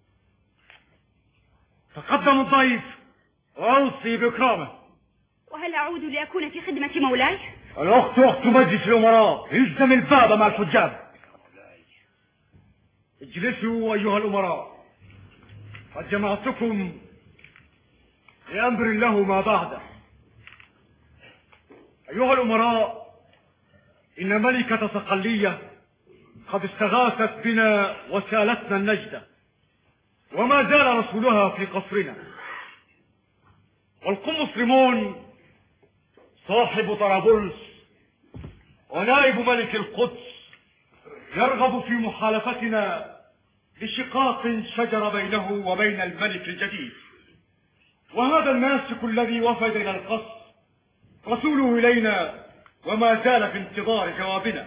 تقدم الضيف وأوصي بإكرامه. وهل أعود لأكون في خدمة مولاي؟ الأخت أخت مجلس الأمراء، الزم الباب مع الحجاب. اجلسوا أيها الأمراء، قد جمعتكم لأمر له ما بعده. أيها الأمراء، إن ملكة صقلية قد استغاثت بنا وسالتنا النجدة، وما زال رسولها في قصرنا. والقمص ريمون صاحب طرابلس ونائب ملك القدس يرغب في محالفتنا لشقاق شجر بينه وبين الملك الجديد. وهذا الناسك الذي وفد إلى القصر رسوله إلينا وما زال في انتظار جوابنا.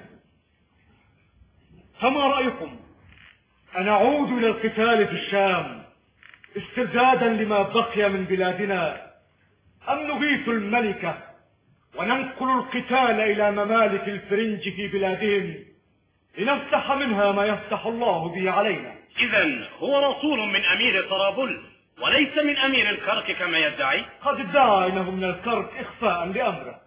فما رأيكم أن نعود إلى القتال في الشام استردادا لما بقي من بلادنا، أم نغيث الملكة وننقل القتال إلى ممالك الفرنج في بلادهم لنفتح منها ما يفتح الله به علينا. إذن هو رسول من أمير طرابلس وليس من أمير الكرك كما يدعي. قد ادعى إنه من الكرك إخفاء لأمره.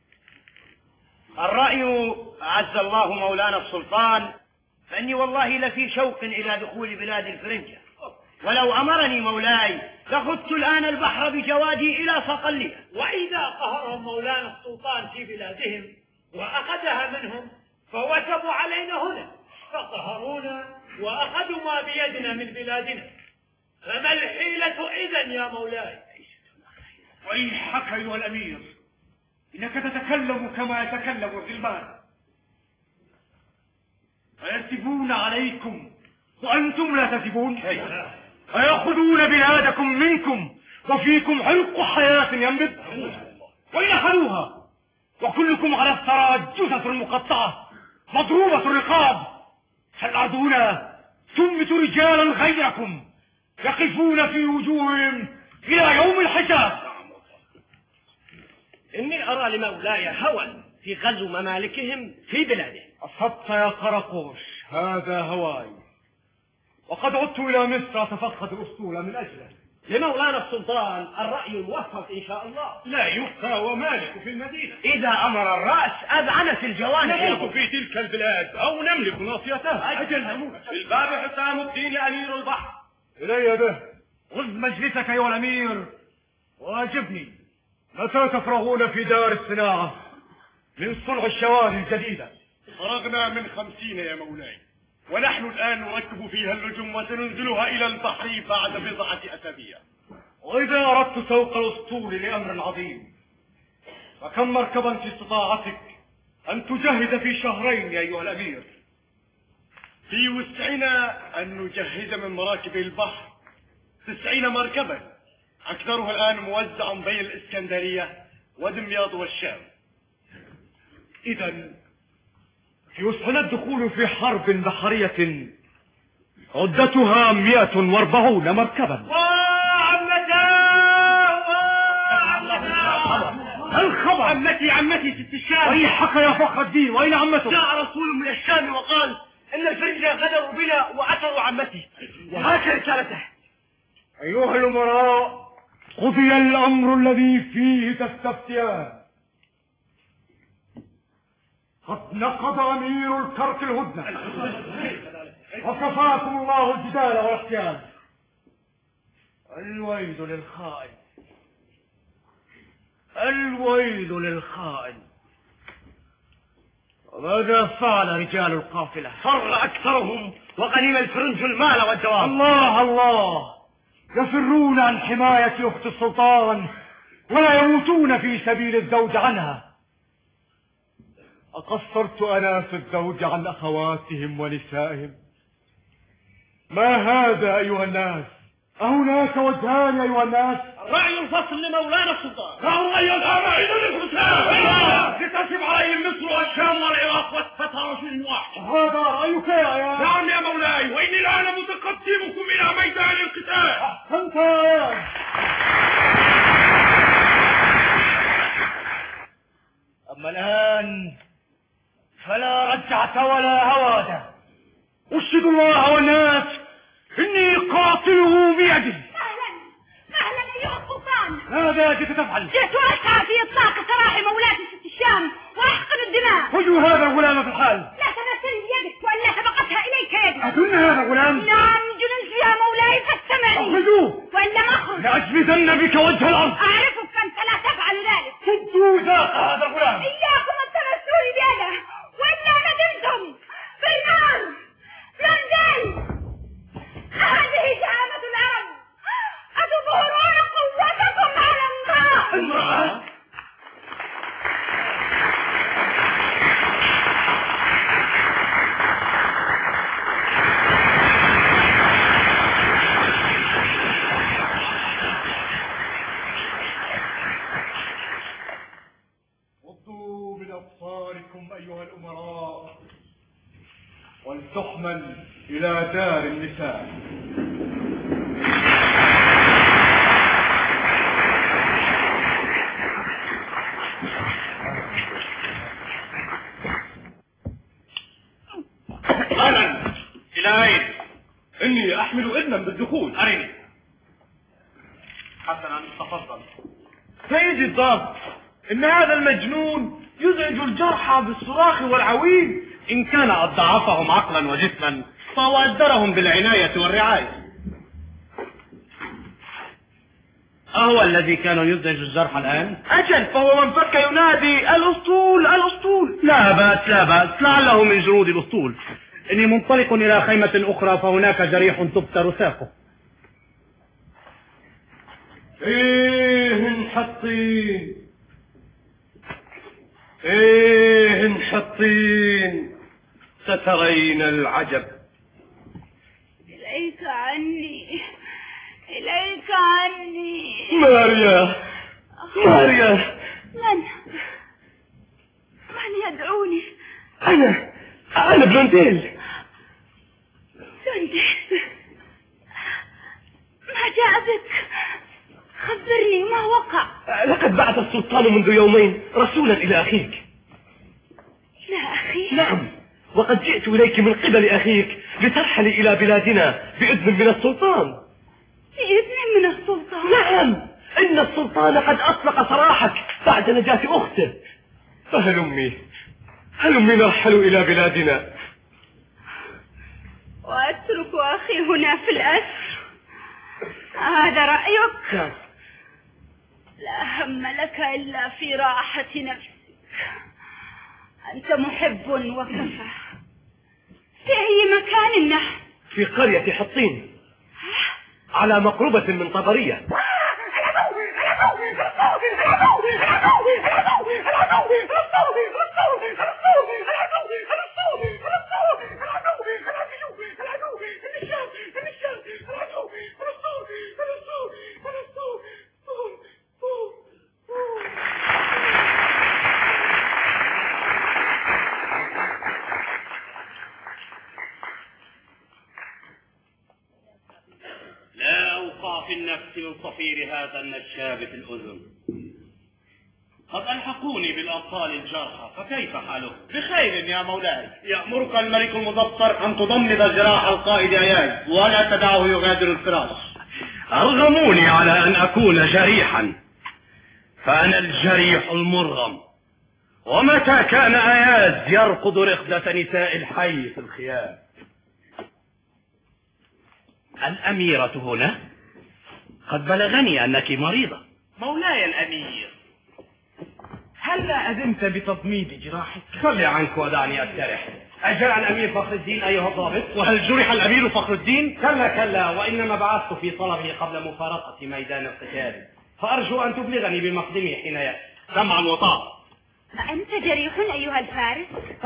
الرأي أعز الله مولانا السلطان، فإني والله لفي شوق إلى دخول بلاد الفرنجة، ولو أمرني مولاي لخذت الآن البحر بجوادي إلى صقلية. وإذا قهرهم مولانا السلطان في بلادهم وأخذها منهم فوثبوا علينا هنا فقهرونا وأخذوا ما بيدنا من بلادنا، فما الحيلة إذن يا مولاي؟ ويحك أيها الأمير، إنك تتكلم كما يتكلم الغلمان، ويسبون عليكم وأنتم لا تسبون، ويأخذون بلادكم منكم وفيكم حلق حياة ينبت، وإن أخذوها وكلكم على الثرى جثث مقطعة مضروبة الرقاب، فالأرضنا تنبت رجالا غيركم يقفون في وجوههم إلى يوم الحساب. إني أرى لمولاي هوى في غزو ممالكهم في بلاده. أصبت يا قرقوش، هذا هواي، وقد عدت إلى مصر أتفقد الأسطول من أجله. لمولانا السلطان الرأي الموفق إن شاء الله. لا يبقى ومالك في المدينة. إذا أمر الرأس أذعنت الجوانب. نموت في تلك البلاد أو نملك ناصيتها. أجل نموت. في الباب حسام الدين أمير البحر. إلي به، خذ مجلسك أيها الأمير واجبني، متى تفرغون في دار الصناعة من صنع الشوارع الجديدة؟ فرغنا من 50 يا مولاي، ونحن الآن نركب فيها اللجم وسننزلها إلى البحر بعد بضعة أسابيع. وإذا أردت سوق الأسطول لأمر عظيم، فكم مركبا في استطاعتك أن تجهز في شهرين يا أيها الأمير؟ في وسعنا أن نجهز من مراكب البحر 90 مركبا، أكثرها الآن موزع بين الإسكندرية ودمياط والشام. إذن في وسعنا الدخول في حرب بحرية عدتها 140 مركبا. الخبر عمتي ست الشام. ويحك يا فخر الدين، وأين عمتك؟ جاء رسول من الشام وقال إن الفرنجة غدروا بنا وأتوا عمتي، وهكذا رسالته. أيها الأمراء، قضي الأمر الذي فيه تستفتيان. قد نقض أمير الكرك الهدنة وكفاكم الله الجدال والاحتيال. الويل للخائن، الويل للخائن. وماذا فعل رجال القافلة؟ فر أكثرهم وغنم الفرنج المال والدواب. الله الله، يفرون عن حماية أخت السلطان ولا يموتون في سبيل الزوج عنها. أقصرت أنا في الزوج عن أخواتهم ونسائهم؟ ما هذا أيها الناس؟ أهناك وجهان أيها الناس؟ الرأي الفصل لمولانا السلطان. الرأي الآن للحسام لتسب عليهم مصر والشام والعراق وتفترش واحد. هذا رأيك يا نعم يا مولاي، وإني الآن متقدمكم إلى ميدان القتال. أحسنت يا أما الآن فلا رجعة ولا هوادة. أشهد الله والناس إني قاتله بيدي. أهلا أيها السلطان. ماذا جئت تفعل؟ جئت أسعى في إطلاق سراح مولاتي ست الشام وأحقن الدماء. خذوا هذا الغلام في الحال. لا تنسل يدك وإلا سبقتها إليك يدي. أظن هذا الغلام؟ نعم جننت يا مولاي فاستمعني. أخرجوه وإلا ما أخرج. لأجلدن بك وجه الأرض. أعرفك أنت لا تفعل ذلك. سدوا ذاق هذا الغلام. إياكم أن تمسوني بيده وإلا ندمتم. بالنار منزل. هذه شهامة العرب، أتظهرون قوتكم على امرأة. غضوا من أبصاركم أيها الأمراء ولتحمل إلى دار النساء. حسنا تفضل. سيدي الضابط، إن هذا المجنون يزعج الجرحى بالصراخ والعويل. إن كان قد ضعفهم عقلا وجسما فهو أجدرهم بالعناية والرعاية. أهو الذي كان يزعج الجرحى الآن؟ أجل، فهو من فك ينادي الأسطول الأسطول. لا بأس لا بأس، لعله من جنود الأسطول. إني منطلق إلى خيمة أخرى فهناك جريح تبتر ساقه. انحطين انحطين سترين العجب. إليك عني إليك عني. ماريا ماريا. من يدعوني؟ أنا بلونديل. ما جاء بك؟ خبرني ما وقع. لقد بعث السلطان منذ يومين رسولا إلى أخيك. إلى أخي؟ نعم، وقد جئت إليك من قبل أخيك لترحلي إلى بلادنا بإذن من السلطان. بإذن من السلطان؟ نعم، إن السلطان قد أطلق سراحك بعد نجاة أخته. فهلمي نرحل إلى بلادنا وأترك أخي هنا في الأسر. هذا رأيك؟ نعم. لا هم لك إلا في راحة نفسك. أنت محب وكفى. في أي مكان نحن؟ في قرية حطين على مقربة من طبرية. لا أوقع في النفس من صفير هذا النشاب في الأذن. قد ألحقوني بالأبطال الجرحى، فكيف حاله؟ بخير يا مولاي. يأمرك الملك المظفر أن تضمد جراح القائد أياي ولا تدعه يغادر الفراش. أرغموني على أن أكون جريحا، فأنا الجريح المرغم. ومتى كان أياز يرقد رقدة نساء الحي في الخيام. الأميرة هنا؟ قد بلغني أنك مريضة. مولاي الأمير، هلا أذنت بتضميد جراحك؟ خلي عنك ودعني أسترح. أجرع الأمير فخر الدين أيها الضابط؟ وهل جرح الأمير فخر الدين؟ كلا، وإنما بعثت في طلبه قبل مفارقة ميدان القتال، فأرجو أن تبلغني بمقدمه حين يأتي. سمعا وطاعة. أنت جريح أيها الفارس؟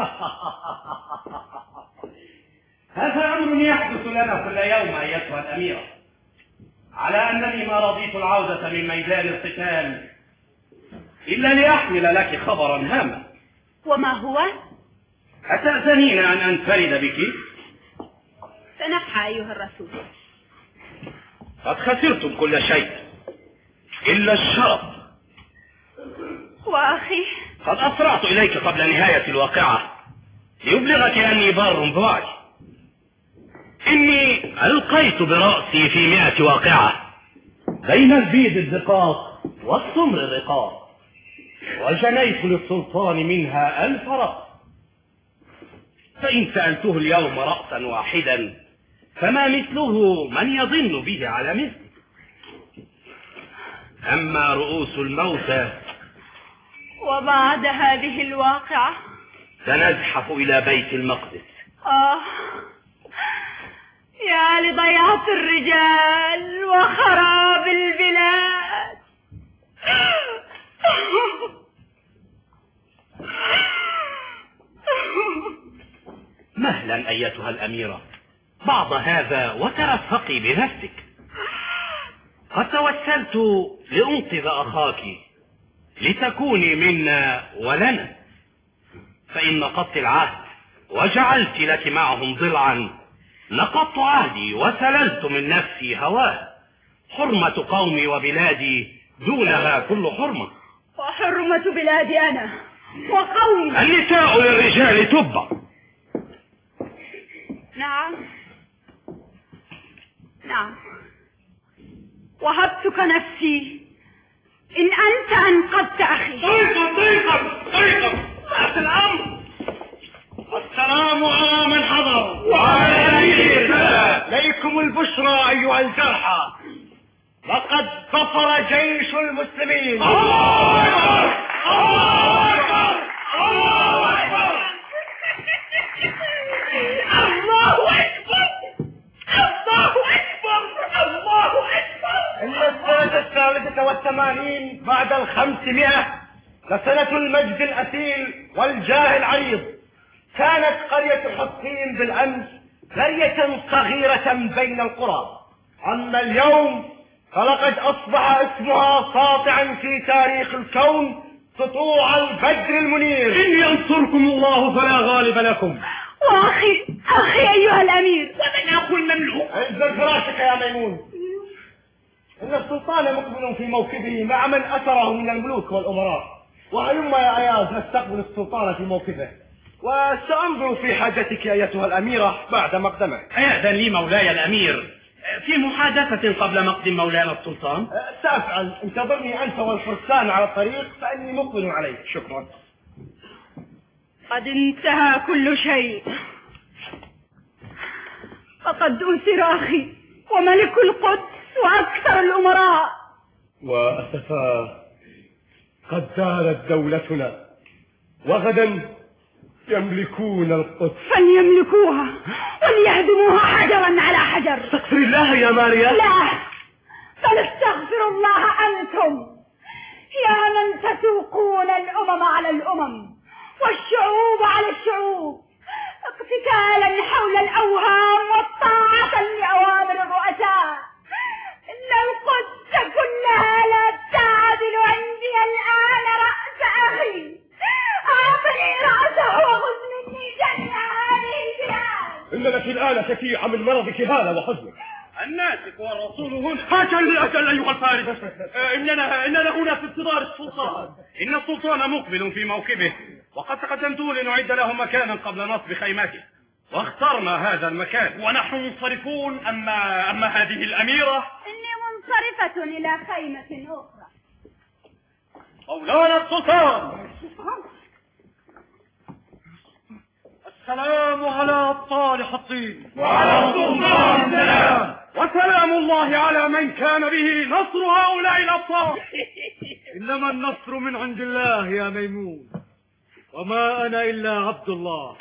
هذا أمر يحدث لنا كل يوم أيتها الأميرة، على أنني ما رضيت العودة من ميدان القتال إلا لأحمل لك خبرا هاما. وما هو؟ أتأذنين أن أنفرد بك؟ سنفعل أيها الرسول. قد خسرتم كل شيء إلا الشرف. وأخي؟ قد أسرعت إليك قبل نهاية الواقعة ليبلغك أني بار بوعدي. إني ألقيت برأسي في 100 واقعة بين البيض الدقاق والسمر الرقاق، وجنيت للسلطان منها 1000 رأس. فإن سألته اليوم رأسا واحدا فما مثله من يظن به على مثل. أما رؤوس الموتى وبعد هذه الواقعة سنزحف إلى بيت المقدس. يا لضيعة الرجال وخراب البلاد. مهلا أيتها الأميرة، بعض هذا وترفقي بنفسك. قد توسلت لأنقذ أخاك لتكوني منا ولنا، فإن نقضت العهد وجعلت لك معهم ضلعا نقضت عهدي وسللت من نفسي هواه. حرمة قومي وبلادي دونها كل حرمة. وحرمة بلادي أنا وقومي. النساء للرجال تبع. نعم وهبتك نفسي إن أنت أنقذت أخي. طريقا بعد الأمر. السلام على من حضر وعلى الأمير. ليكم البشرى أيها الجرحى، لقد ظفر جيش المسلمين. الله أكبر الله أكبر الله أكبر الله أكبر الله أكبر الله أكبر. إن السنة 83 بعد 500 لسنة المجد الأثيل والجاه العريض. كانت قرية حطين بالأمس قرية صغيرة بين القرى، أما اليوم فلقد أصبح اسمها ساطعا في تاريخ الكون سطوع البدر المنير. إن ينصركم الله فلا غالب لكم. وأخي أيها الأمير. ومن أخو المملوك؟ انزل فراشك يا ميمون. إن السلطان مقبل في موكبه مع من أثره من الملوك والأمراء، وهلم يا أياز نستقبل السلطان في موكبه، وسأنظر في حاجتك أيتها الأميرة بعد مقدمه. أيأذن لي مولاي الأمير في محادثة قبل مقدم مولانا السلطان؟ سأفعل، انتظرني أنت والفرسان على الطريق فإني مقبل عليك. شكرا. قد انتهى كل شيء، فقد أسر أخي وملك القدس وأكثر الأمراء. وأسفا قد زالت دولتنا، وغدا يملكون القدس. فليملكوها وليهدموها حجرا على حجر. استغفر الله يا ماريا. لا، بل استغفر الله أنتم يا من تسوقون الأمم على الأمم والشعوب على الشعوب، اقتتالا حول الأوهام والطاعة لأوامر الرؤساء. إن القدس كلها لا تعدل عندي الآن رأس أخي. أعطني رأسه وخذ مني جميع هذه البلاد. إن لك الآن شفيعا من مرضك هذا وحزنك. الناسك والرسول هنا. أجل أيها الفارس. إننا هنا في انتظار السلطان. إن السلطان مقبل في موكبه، وقد تقدمت لنعد له مكانا قبل نصب خيمته، واخترنا هذا المكان ونحن منصرفون. أما هذه الأميرة إني منصرفة إلى خيمة أخرى. مولانا السلطان، السلام على أبطال حطين. وعلى السلطان السلام. وسلام الله على من كان به نصر هؤلاء الأبطال. إنما النصر من عند الله يا ميمون، وما أنا إلا عبد الله.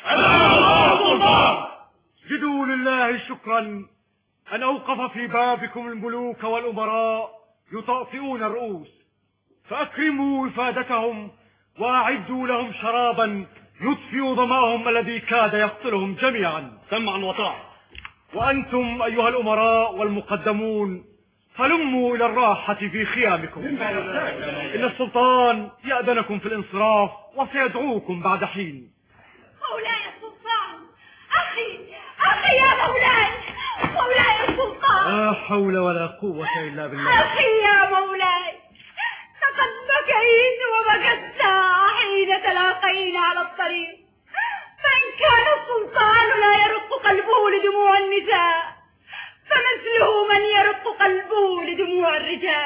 اسجدوا لله شكرا أن أوقف في بابكم الملوك والأمراء يطأطئون الرؤوس، فأكرموا وفادتهم وأعدوا لهم شرابا يطفئ ظمأهم الذي كاد يقتلهم جميعا. سمعا وطاعة. وأنتم أيها الأمراء والمقدمون فلموا إلى الراحة في خيامكم. إن السلطان يأذنكم في الانصراف وسيدعوكم بعد حين. مولاي السلطان، أخي يا مولاي السلطان. لا حول ولا قوة إلا بالله. أخي يا مولاي، لقد بكيت وبكت حين تلاقينا على الطريق، فإن كان السلطان لا يرق قلبه لدموع النساء فمثله من يرق قلبه لدموع الرجال.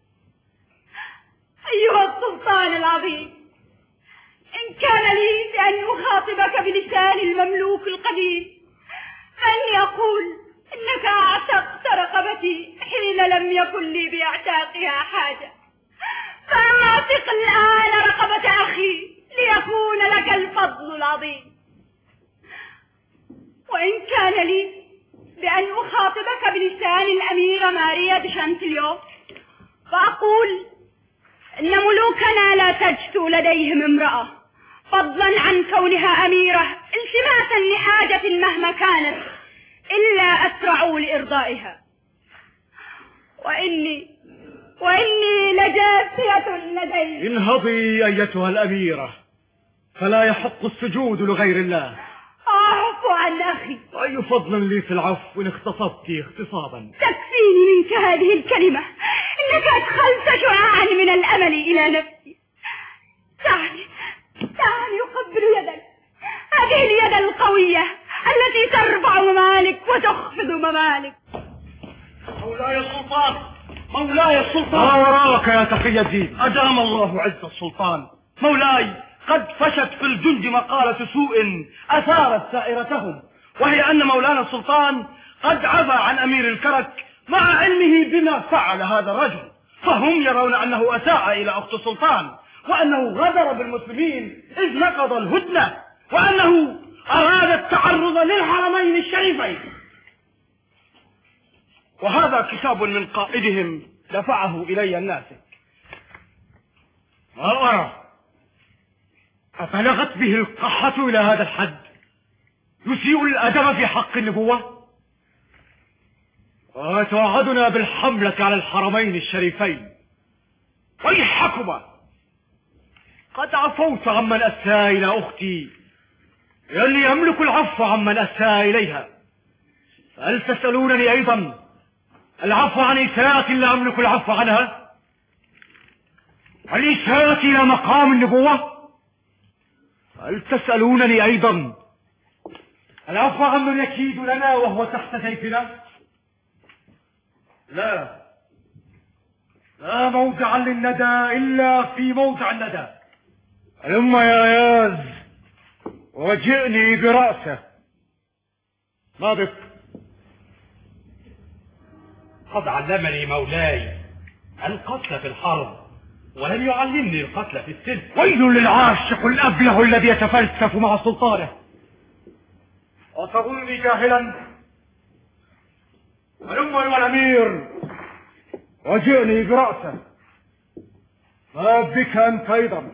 أيها السلطان العظيم، إن كان لي بأن أخاطبك بلسان المملوك القديم فإني أقول إنك أعتقت رقبتي حين لم يكن لي بإعتاقها حاجة، فأعتق الآن رقبة أخي ليكون لك الفضل العظيم. وإن كان لي بأن أخاطبك بلسان الأميرة ماريا دي شانتليو فأقول إن ملوكنا لا تجثو لديهم امرأة، فضلا عن كونها أميرة التماسا لحاجة مهما كانت إلا أسرعوا لإرضائها. وإني لجاثية لدي. انهضي أيتها الأميرة، فلا يحق السجود لغير الله. أعفو عن أخي. أي فضل لي في العفو إن اغتصبت اغتصابا. تكفيني منك هذه الكلمة، إنك أدخلت شعاعا من الأمل إلى نفسي. دعني أقبل يدك، هذه اليد القوية التي ترفع ممالك وتخفض ممالك. مولاي السلطان، مولاي السلطان. ما وراك يا تقي الدين؟ أدام الله عز السلطان. مولاي قد فشت في الجند مقالة سوء أثارت سائرتهم، وهي أن مولانا السلطان قد عفى عن أمير الكرك مع علمه بما فعل هذا الرجل، فهم يرون أنه أساء إلى أخت السلطان، وأنه غدر بالمسلمين إذ نقض الهدنة، وأنه أراد التعرض للحرمين الشريفين. وهذا كتاب من قائدهم دفعه إلي الناسك. ما أرى أبلغت به القحة إلى هذا الحد يسيء الأدب في حق النبوة، وتوعدنا بالحملة على الحرمين الشريفين. ويحكما قد عفوت عمن أساء إلى أختي، لأني أملك العفو عمن أساء إليها، هل تسألونني أيضا العفو عن إساءة لا أملك العفو عنها؟ الإساءة إلى مقام النبوة؟ هل تسألونني أيضا العفو عمن يكيد لنا وهو تحت سيفنا؟ لا موضع للندى إلا في موضع الندى. هلم يا ياز وجئني برأسه. ما بك؟ قد علمني مولاي القتل في الحرب ولم يعلمني القتل في السلم. ويل للعاشق الأبله الذي يتفلسف مع سلطانه. أتظنني جاهلا؟ هلم أيها الأمير وجئني برأسه. ما بك أنت أيضا؟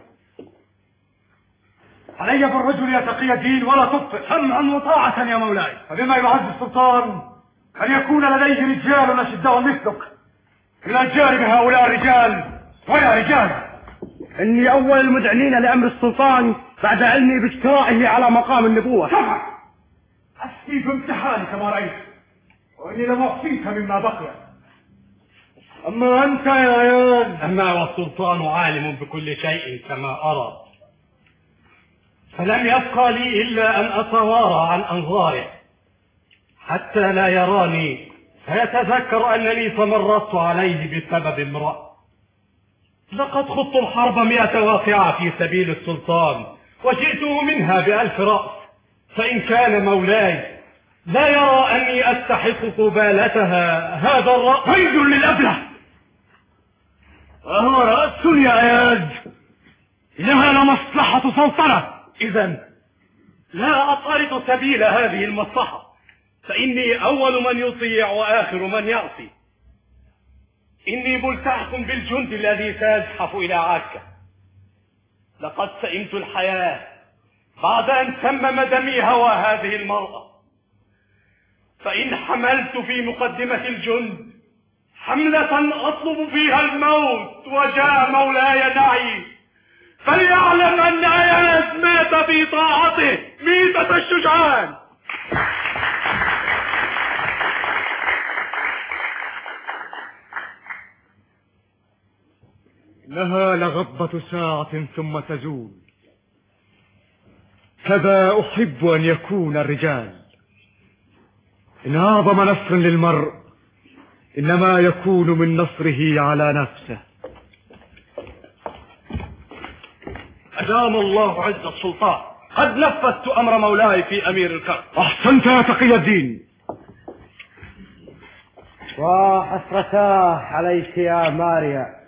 علي بالرجل يا تقي الدين ولا تبطئ. سمعا وطاعة يا مولاي. فبما يعز السلطان أن يكون لديه رجال أشداء مثلك إلى جانب هؤلاء الرجال. ويا رجال، إني أول المذعنين لأمر السلطان بعد علمي باجترائه على مقام النبوة. كفى، أسفي بامتحاني كما رأيت، وإني لم أخفيك مما بقي. أما أنت يا ياز. أما والسلطان عالم بكل شيء كما أرى، فلم يبقى لي إلا أن أتوارى عن أنظاره حتى لا يراني فيتذكر أنني تمردت عليه بسبب امرأة. لقد خضت الحرب 100 واقعة في سبيل السلطان وجئته منها ب1000 رأس، فإن كان مولاي لا يرى أني أستحق قبالتها هذا الرأس. ويل للأبله، وهو رأس يا ياز، إنها لمصلحة سلطنة. إذن لا أطارد سبيل هذه المصلحة، فإني أول من يطيع وآخر من يعصي. إني ملتحق بالجند الذي سيزحف إلى عكا. لقد سئمت الحياة بعد أن سمم دمي هوى هذه المرأة، فإن حملت في مقدمة الجند حملة أطلب فيها الموت وجاء مولاي نعي، فليعلم أن أياز مات في طاعته ميتة الشجعان. إنها لغضبة ساعة ثم تزول، كذا أحب أن يكون الرجال. إن أعظم نصر للمرء إنما يكون من نصره على نفسه. أدام الله عز السلطان، قد نفذت أمر مولاي في أمير الكرك. أحسنت يا تقي الدين. وحسرتاه عليك يا ماريا.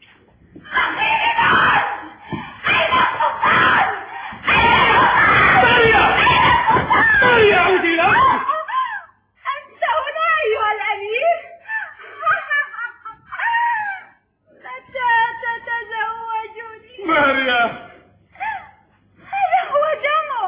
ماريا عودي لك. أنت هنا أيها الأمير؟ متى تتزوجني؟ ماريا، هذا هو دمه.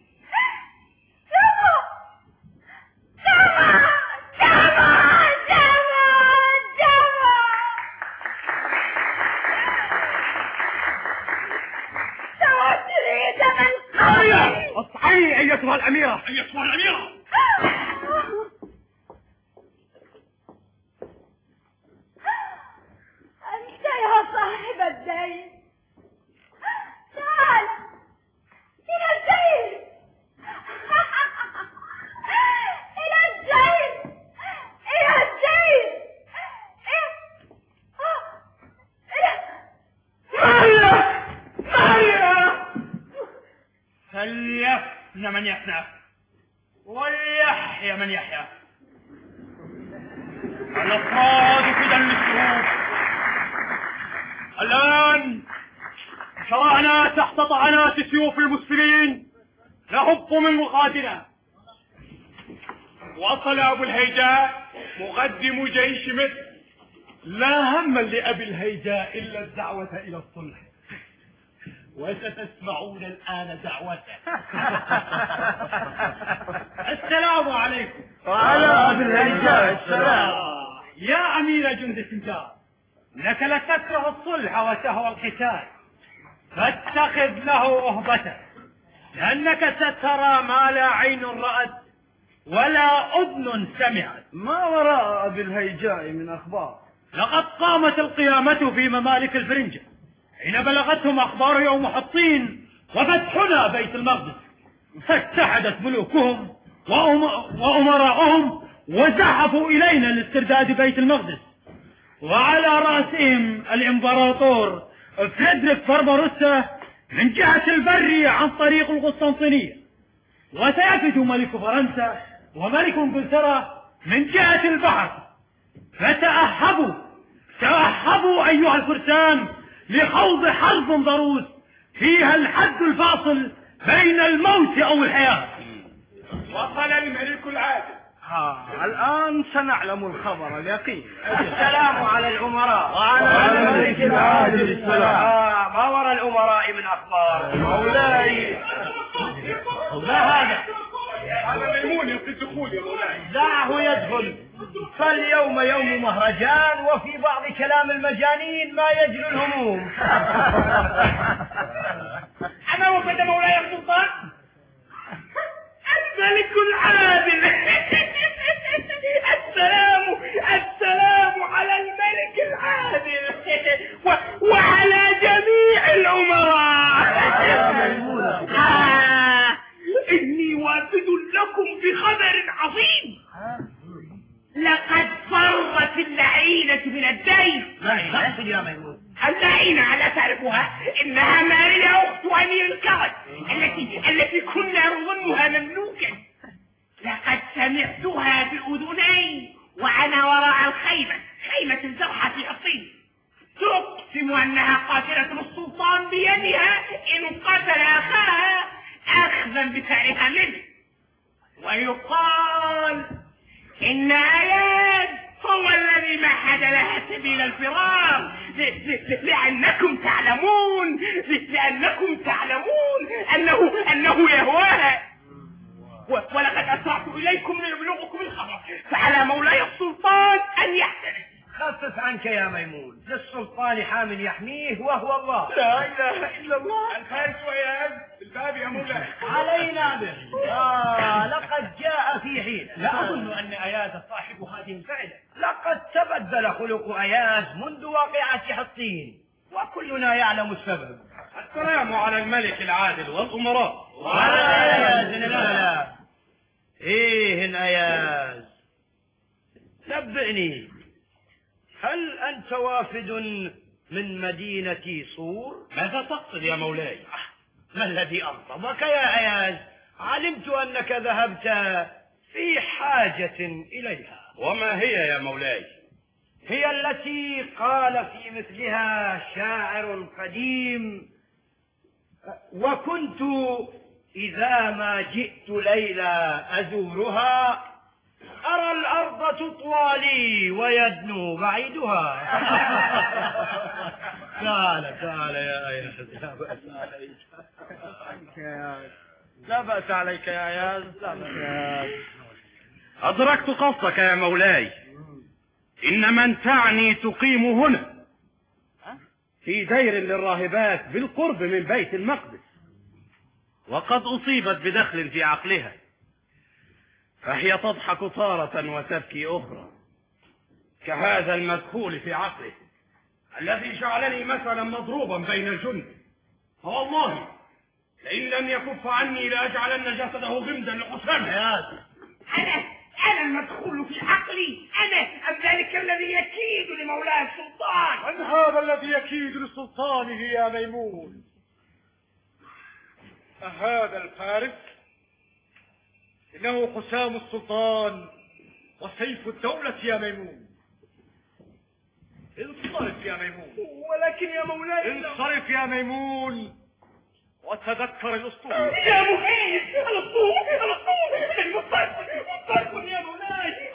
اصحي ايتها الاميرة. أيتها الأميرة، أنت يا صاحب الدين، تعال إلى الزين. إلى الزين، إلى الزين. من يفنى وليحيى من يحيى. الأفراد فدا للشعوب. الآن شرعنا تحت طعنات سيوف المسلمين نهب من مقاتنا. وصل أبو الهيجاء مقدم جيش مصر. لا هم لأبي الهيجاء إلا الدعوة إلى الصلح، وستسمعون الآن دعوته. السلام عليكم. وعلى أبي الهيجاء السلام. يا أمير جند التجار، إنك لتكره الصلح وتهوى القتال، فاتخذ له أهبته، لأنك سترى ما لا عين رأت ولا أذن سمعت. ما وراء أبي الهيجاء من أخبار؟ لقد قامت القيامة في ممالك الفرنجة حين بلغتهم أخبار يوم حطين وفتحنا بيت المقدس، فاتحدت ملوكهم وأمراؤهم وزحفوا إلينا لاسترداد بيت المقدس، وعلى رأسهم الإمبراطور فريدريك بربروسا من جهة البر عن طريق القسطنطينية، وسيفد ملك فرنسا وملك انجلترا من جهة البحر. فتأهبوا أيها الفرسان لخوض حرب ضروس فيها الحد الفاصل بين الموت أو الحياة. وصل الملك العادل. الآن سنعلم الخبر اليقين. السلام على الأمراء. وعلى الملك العادل السلام. ما وراء الأمراء من أخبار؟ مولاي ما هذا؟ هذا ميمون في الدخول يا مولاي. دعه يدخل، فاليوم يوم مهرجان، وفي بعض كلام المجانين ما يجلو الهموم. أنا وفد مولاي السلطان الملك العادل. السلام على الملك العادل وعلى جميع الأمراء. إني وافد لكم بخبر عظيم. لقد فرت اللعينة من الدير. اللعينة ألا تعرفها؟ إنها ماريا أخت أمير الكرد التي كنا نظنها مملوكا. لقد سمعتها بأذني وأنا وراء خيمة الزرحة في حصين، تقسم أنها قاتلة السلطان بيدها إن قتل أخاها أخذا بثأرها منه. ويقال إن آيات هو الذي مهد لها سبيل الفرار، لأنكم تعلمون أنه يهواها. ولقد أسرعت إليكم ليبلغكم الخبر، فعلى مولاي السلطان أن يحترم. خفف عنك يا ميمون، للسلطان حام يحميه وهو الله. لا إله إلا الله. الفارس وإياد الباب يا مولاي. علينا به. لقد جاء في حين. لا أظن أن أياد صاحب هذه الفعلة. لقد تبدل خلق أياد منذ واقعة حطين، وكلنا يعلم السبب. السلام على الملك العادل والأمراء. وعلى أياد السلام. إيه أياد، نبئني، هل أنت وافد من مدينة صور؟ ماذا تقصد يا مولاي؟ ما الذي أنصبك يا أياد؟ علمت أنك ذهبت في حاجة إليها. وما هي يا مولاي؟ هي التي قال في مثلها شاعر قديم: وكنت إذا ما جئت ليلى أزورها أرى الأرض تطوى لي ويدنو بعيدها. تعال يا أياز، لا بأس عليك. لا بأس عليك يا أياز. أدركت قصدك يا مولاي. إن من تعني تقيم هنا في دير للراهبات بالقرب من بيت المقدس، وقد أصيبت بدخل في عقلها، فهي تضحك تارة وتبكي أخرى، كهذا المدخول في عقله الذي جعلني مثلا مضروبا بين الجند. فوالله لئن لم يكف عني لأجعلن جسده غمدا لقسامه. أنا المدخول في عقلي، أنا أم ذلك الذي يكيد لمولاه السلطان؟ من هذا الذي يكيد لسلطانه يا ميمون؟ أهذا الفارس إنه حسام السلطان وسيف الدولة يا ميمون. انصرف يا ميمون. ولكن يا مولاي انصرف يا ميمون وتذكر الأسطول. يا مخيف الأسطول منصرف يا مولاي.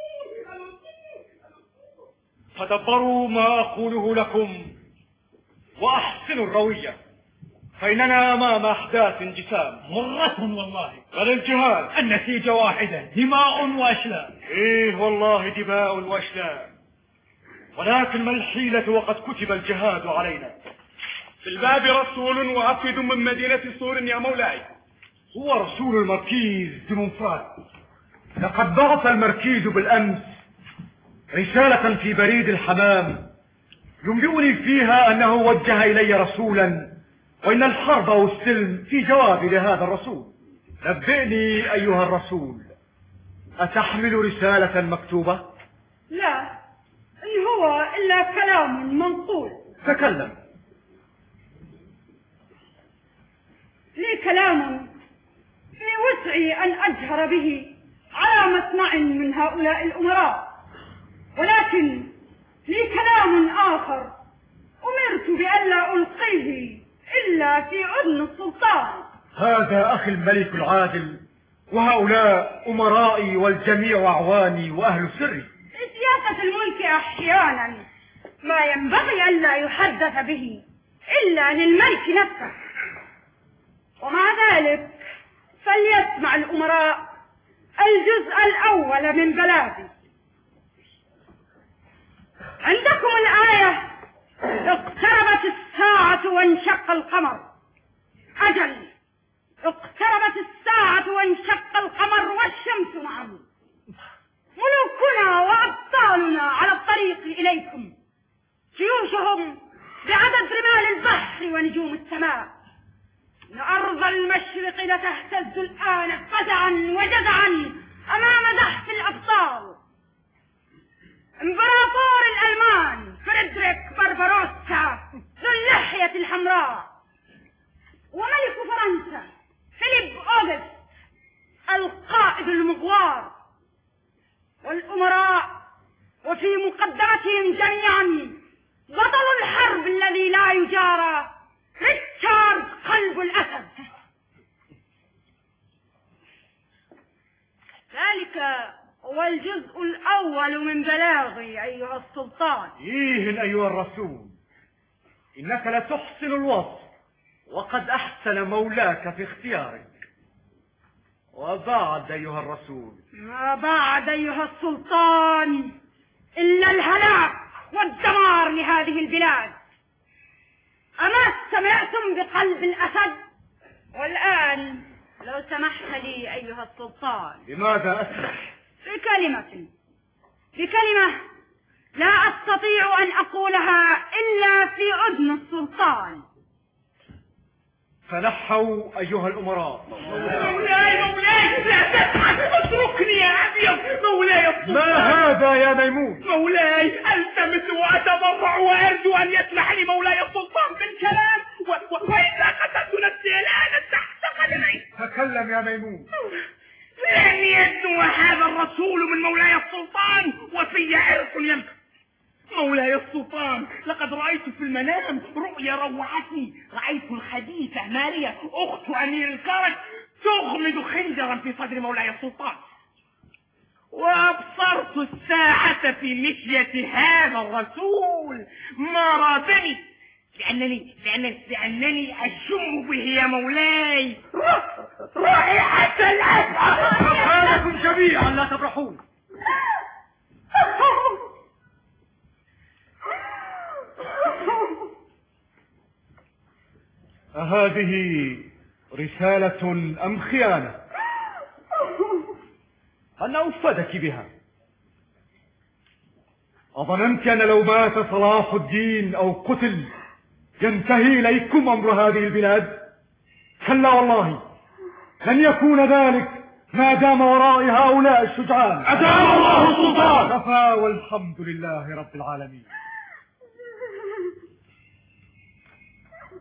تدبروا ما أقوله لكم وأحسنوا الروية، فإننا أمام أحداث انجسام مرة والله، بل الجهاد النتيجة واحدة، دماء وأشلاء. إيه والله دماء وأشلاء، ولكن ما الحيلة وقد كتب الجهاد علينا. في الباب رسول وافد من مدينة صور يا مولاي. هو رسول المركيز دمونفراد. لقد بعث المركيز بالأمس رسالة في بريد الحمام ينبئني فيها أنه وجه إلي رسولا، وإن الحرب والسلم في جواب لهذا الرسول. نبئني أيها الرسول، أتحمل رسالة مكتوبة؟ لا، إن هو إلا كلام منقول. تكلم. لي كلام في وسعي أن أجهر به على مسمع من هؤلاء الأمراء، ولكن لي كلام آخر أمرت بألا ألقيه إلا في أذن السلطان. هذا أخي الملك العادل، وهؤلاء أمرائي والجميع أعواني وأهل سري. في سياسة الملك أحيانا ما ينبغي ألا يحدث به إلا للملك نفسه، ومع ذلك فليسمع الأمراء الجزء الأول من بلاغي. عندكم الآية: اقتربت الساعة وانشق القمر. أجل، اقتربت الساعة وانشق القمر والشمس معه. ملوكنا وأبطالنا على الطريق إليكم، جيوشهم بعدد رمال البحر ونجوم السماء. إن أرض المشرق لتهتز الآن فزعا وجزعا أمام زحف الأبطال. إمبراطور الألمان فريدريك بارباروسا ذو اللحية الحمراء، وملك فرنسا فيليب أوغست القائد المغوار، والأمراء وفي مقدمتهم جميعا بطل الحرب الذي لا يجارى ريتشارد قلب الأسد. ذلك هو الجزء الأول من بلاغي أيها السلطان. إيه أيها الرسول، إنك لتحسن الوصف، وقد أحسن مولاك في اختيارك. وبعد أيها الرسول، ما بعد أيها السلطان إلا الهلاك والدمار لهذه البلاد. أما سمعتم بقلب الأسد؟ والآن لو سمحت لي أيها السلطان. لماذا أسمح؟ بكلمة لا أستطيع أن أقولها إلا في أذن السلطان. تنحوا أيها الأمراء. مولاي لا تفعل، اتركني يا أبيض. مولاي السلطان. ما هذا يا ميمون؟ مولاي ألتمس وأتضرع وأرجو أن يسمح لي مولاي السلطان بالكلام، وإلا قتلت نفسي الآن تحت قدمي. تكلم يا ميمون. لن يدنو هذا الرسول من مولاي السلطان وفي عرق ينفع. مولاي السلطان، لقد رأيت في المنام رؤيا روعتني. رأيت الخديثة ماريا أخت أمير الكرك تغمد خنجرا في صدر مولاي السلطان، وأبصرت الساعة في مشية هذا الرسول. ما رابني لأنني أشم به يا مولاي رائحة الأسعد. سبحانكم جميعا لا تبرحون. أهذه رسالة أم خيانة؟ أنا أفدك بها. أظننت أن لو مات صلاح الدين أو قتل ينتهي إليكم أمر هذه البلاد؟ كلا والله، لن يكون ذلك ما دام ورائي هؤلاء الشجعان. أدام الله السلطان. كفى والحمد لله رب العالمين.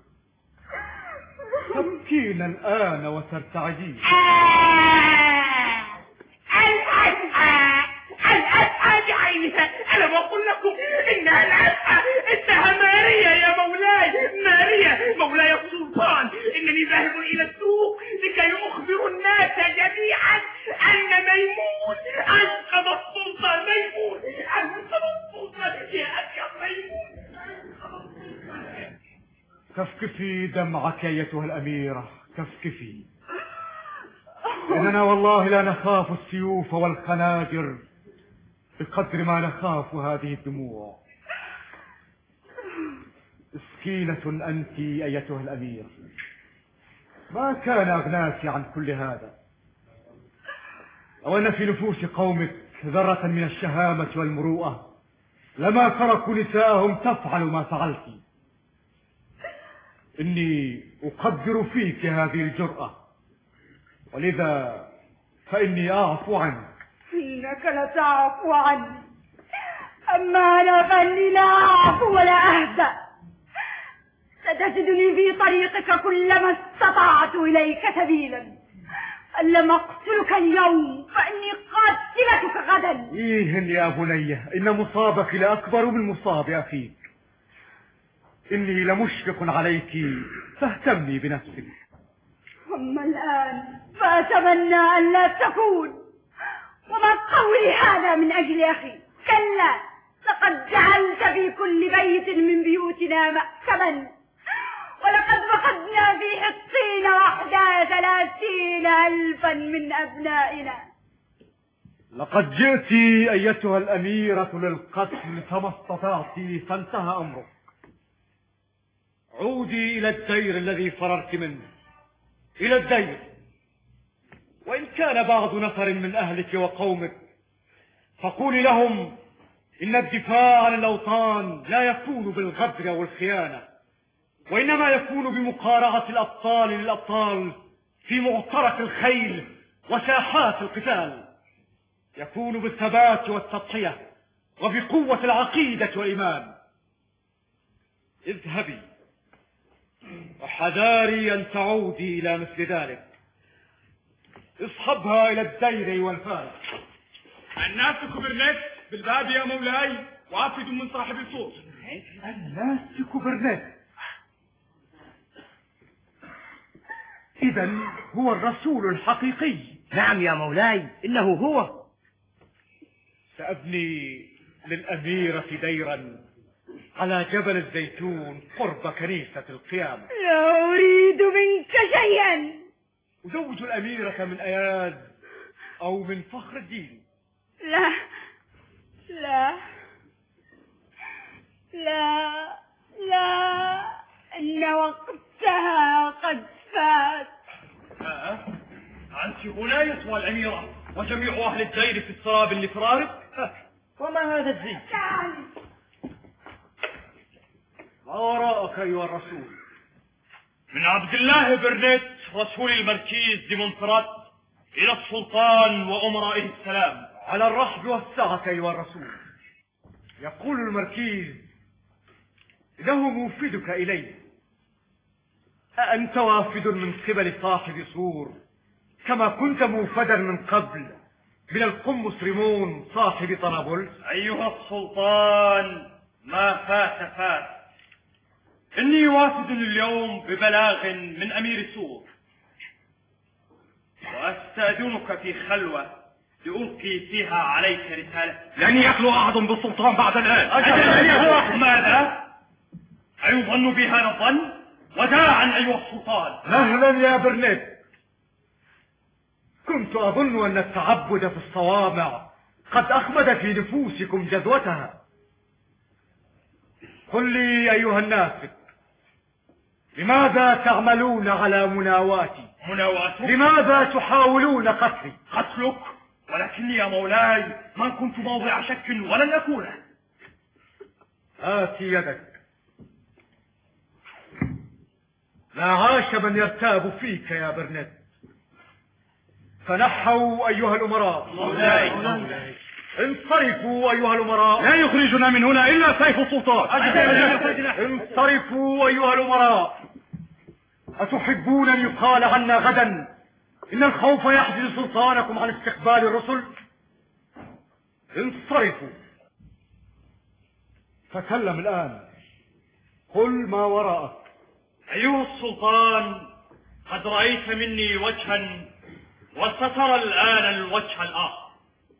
تبكين الآن وترتعدين. بعينها. أنا بقول لكم إنها الأسعى، إنها ماريا يا مولاي، ماريا مولاي السلطان. إنني ذاهب إلى السوق لكي أخبر الناس جميعا أن ميمون أنقذ السلطان. ميمون أنقذ السلطان يا أخي ميمون. كفكفي دمعك أيتها الأميرة، كفكفي. إننا والله لا نخاف السيوف والخناجر بقدر ما نخاف هذه الدموع. مسكينة أنت أيتها الأميرة، ما كان أغناك عن كل هذا. أو أن في نفوس قومك ذرة من الشهامة والمروءة لما تركوا نساءهم تفعل ما فعلت. إني أقدر فيك هذه الجرأة، ولذا فإني أعفو عنك. إنك لتعفو عني، أما أنا فإني لا أعفو ولا أهدأ. ستجدني في طريقك كلما استطعت إليك سبيلا. أن لم أقتلك اليوم فإني قاتلتك غدا. إيه يا بنية، إن مصابك لأكبر من مصاب أخيك. إني لمشفق عليك فاهتمي بنفسك. أما الآن فأتمنى أن لا تكون. وما قولي هذا من أجل أخي، كلا، لقد جعلت في كل بيت من بيوتنا مأكبا، ولقد فقدنا في حصين وحدها 30,000 من أبنائنا. لقد جئت أيتها الأميرة للقتل فما استطعت، فانتهى أمرك. عودي إلى الدير الذي فررت منه، إلى الدير. وإن كان بعض نفر من أهلك وقومك فقولي لهم إن الدفاع عن الأوطان لا يكون بالغدر والخيانة، وإنما يكون بمقارعة الأبطال للأبطال في معترك الخيل وساحات القتال. يكون بالثبات والتضحية وبقوة العقيدة والإيمان. اذهبي وحذاري أن تعودي إلى مثل ذلك. اصحبها إلى الدير والفارس. الناس كوبرنيت بالباب يا مولاي، وعافد من صاحب الصوت. الناس كوبرنيت؟ إذن هو الرسول الحقيقي. نعم يا مولاي، إنه هو. سأبني للأميرة ديرا على جبل الزيتون قرب كنيسة القيامة. لا أريد منك شيئا. أزوج الأميرة من أياز أو من فخر الدين. لا لا لا لا، إن وقتها قد فات. أنت هنا يا الأميرة، وجميع أهل الدير في السراب لفرارك. وما هذا الزي؟ ما وراءك أيها الرسول؟ من عبد الله برنيت رسول المركيز ديمونترات إلى السلطان وأمرائه السلام. على الرحب والسعة أيها الرسول. يقول المركيز إنه موفدك إليه. أأنت وافد من قبل صاحب سور كما كنت موفدا من قبل من القمص ريمون صاحب طنابلس؟ أيها السلطان، ما فات فات. إني وافد اليوم ببلاغ من أمير سور، وأستأذنك في خلوة لألقي فيها عليك رسالة. لن يخلو أحد بالسلطان بعد الآن. ماذا؟ أيظن بي هذا الظن؟ وداعا أيها السلطان. مهلا يا برنيت. كنت أظن أن التعبد في الصوامع قد أخمد في نفوسكم جذوتها. قل لي أيها النافذ، لماذا تعملون على مناواتي؟ مناواتك؟ لماذا تحاولون قتلي؟ قتلك؟ ولكني يا مولاي ما كنت موضع شك ولن أكون. هات يدك. لا عاش من يرتاب فيك يا برنت. فنحوا أيها الأمراء. مولاي انصرفوا أيها الأمراء. لا يخرجنا من هنا إلا سيف السلطان. انصرفوا أيها الأمراء. أتحبون أن يقال عنا غدا إن الخوف يحجز سلطانكم عن استقبال الرسل؟ انصرفوا. تكلم الآن، قل ما وراءك. أيها السلطان، قد رأيت مني وجها وسترى الآن الوجه الآخر.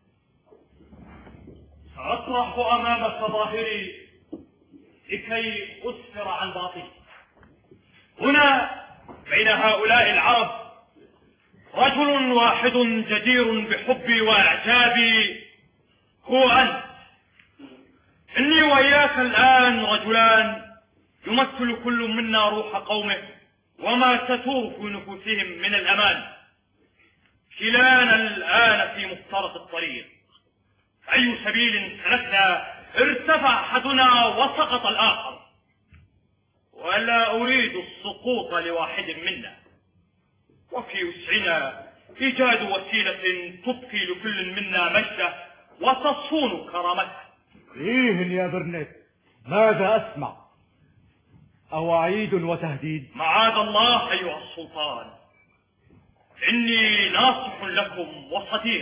سأطرح أمامك ظاهري لكي أسفر عن باطني. هنا بين هؤلاء العرب رجل واحد جدير بحبي وإعجابي، هو أنت. إني وإياك الآن رجلان يمثل كل منا روح قومه وما تثور في نفوسهم من الأمان. كلانا الآن في مفترق الطريق، أي سبيل سلكنا ارتفع أحدنا وسقط الآخر، ولا أريد السقوط لواحد منا، وفي وسعنا إيجاد وسيلة تبقي لكل منا مجده وتصون كرامته. إيه يا برنت، ماذا أسمع؟ أوعيد وتهديد؟ معاذ الله أيها السلطان، إني ناصح لكم وصديق.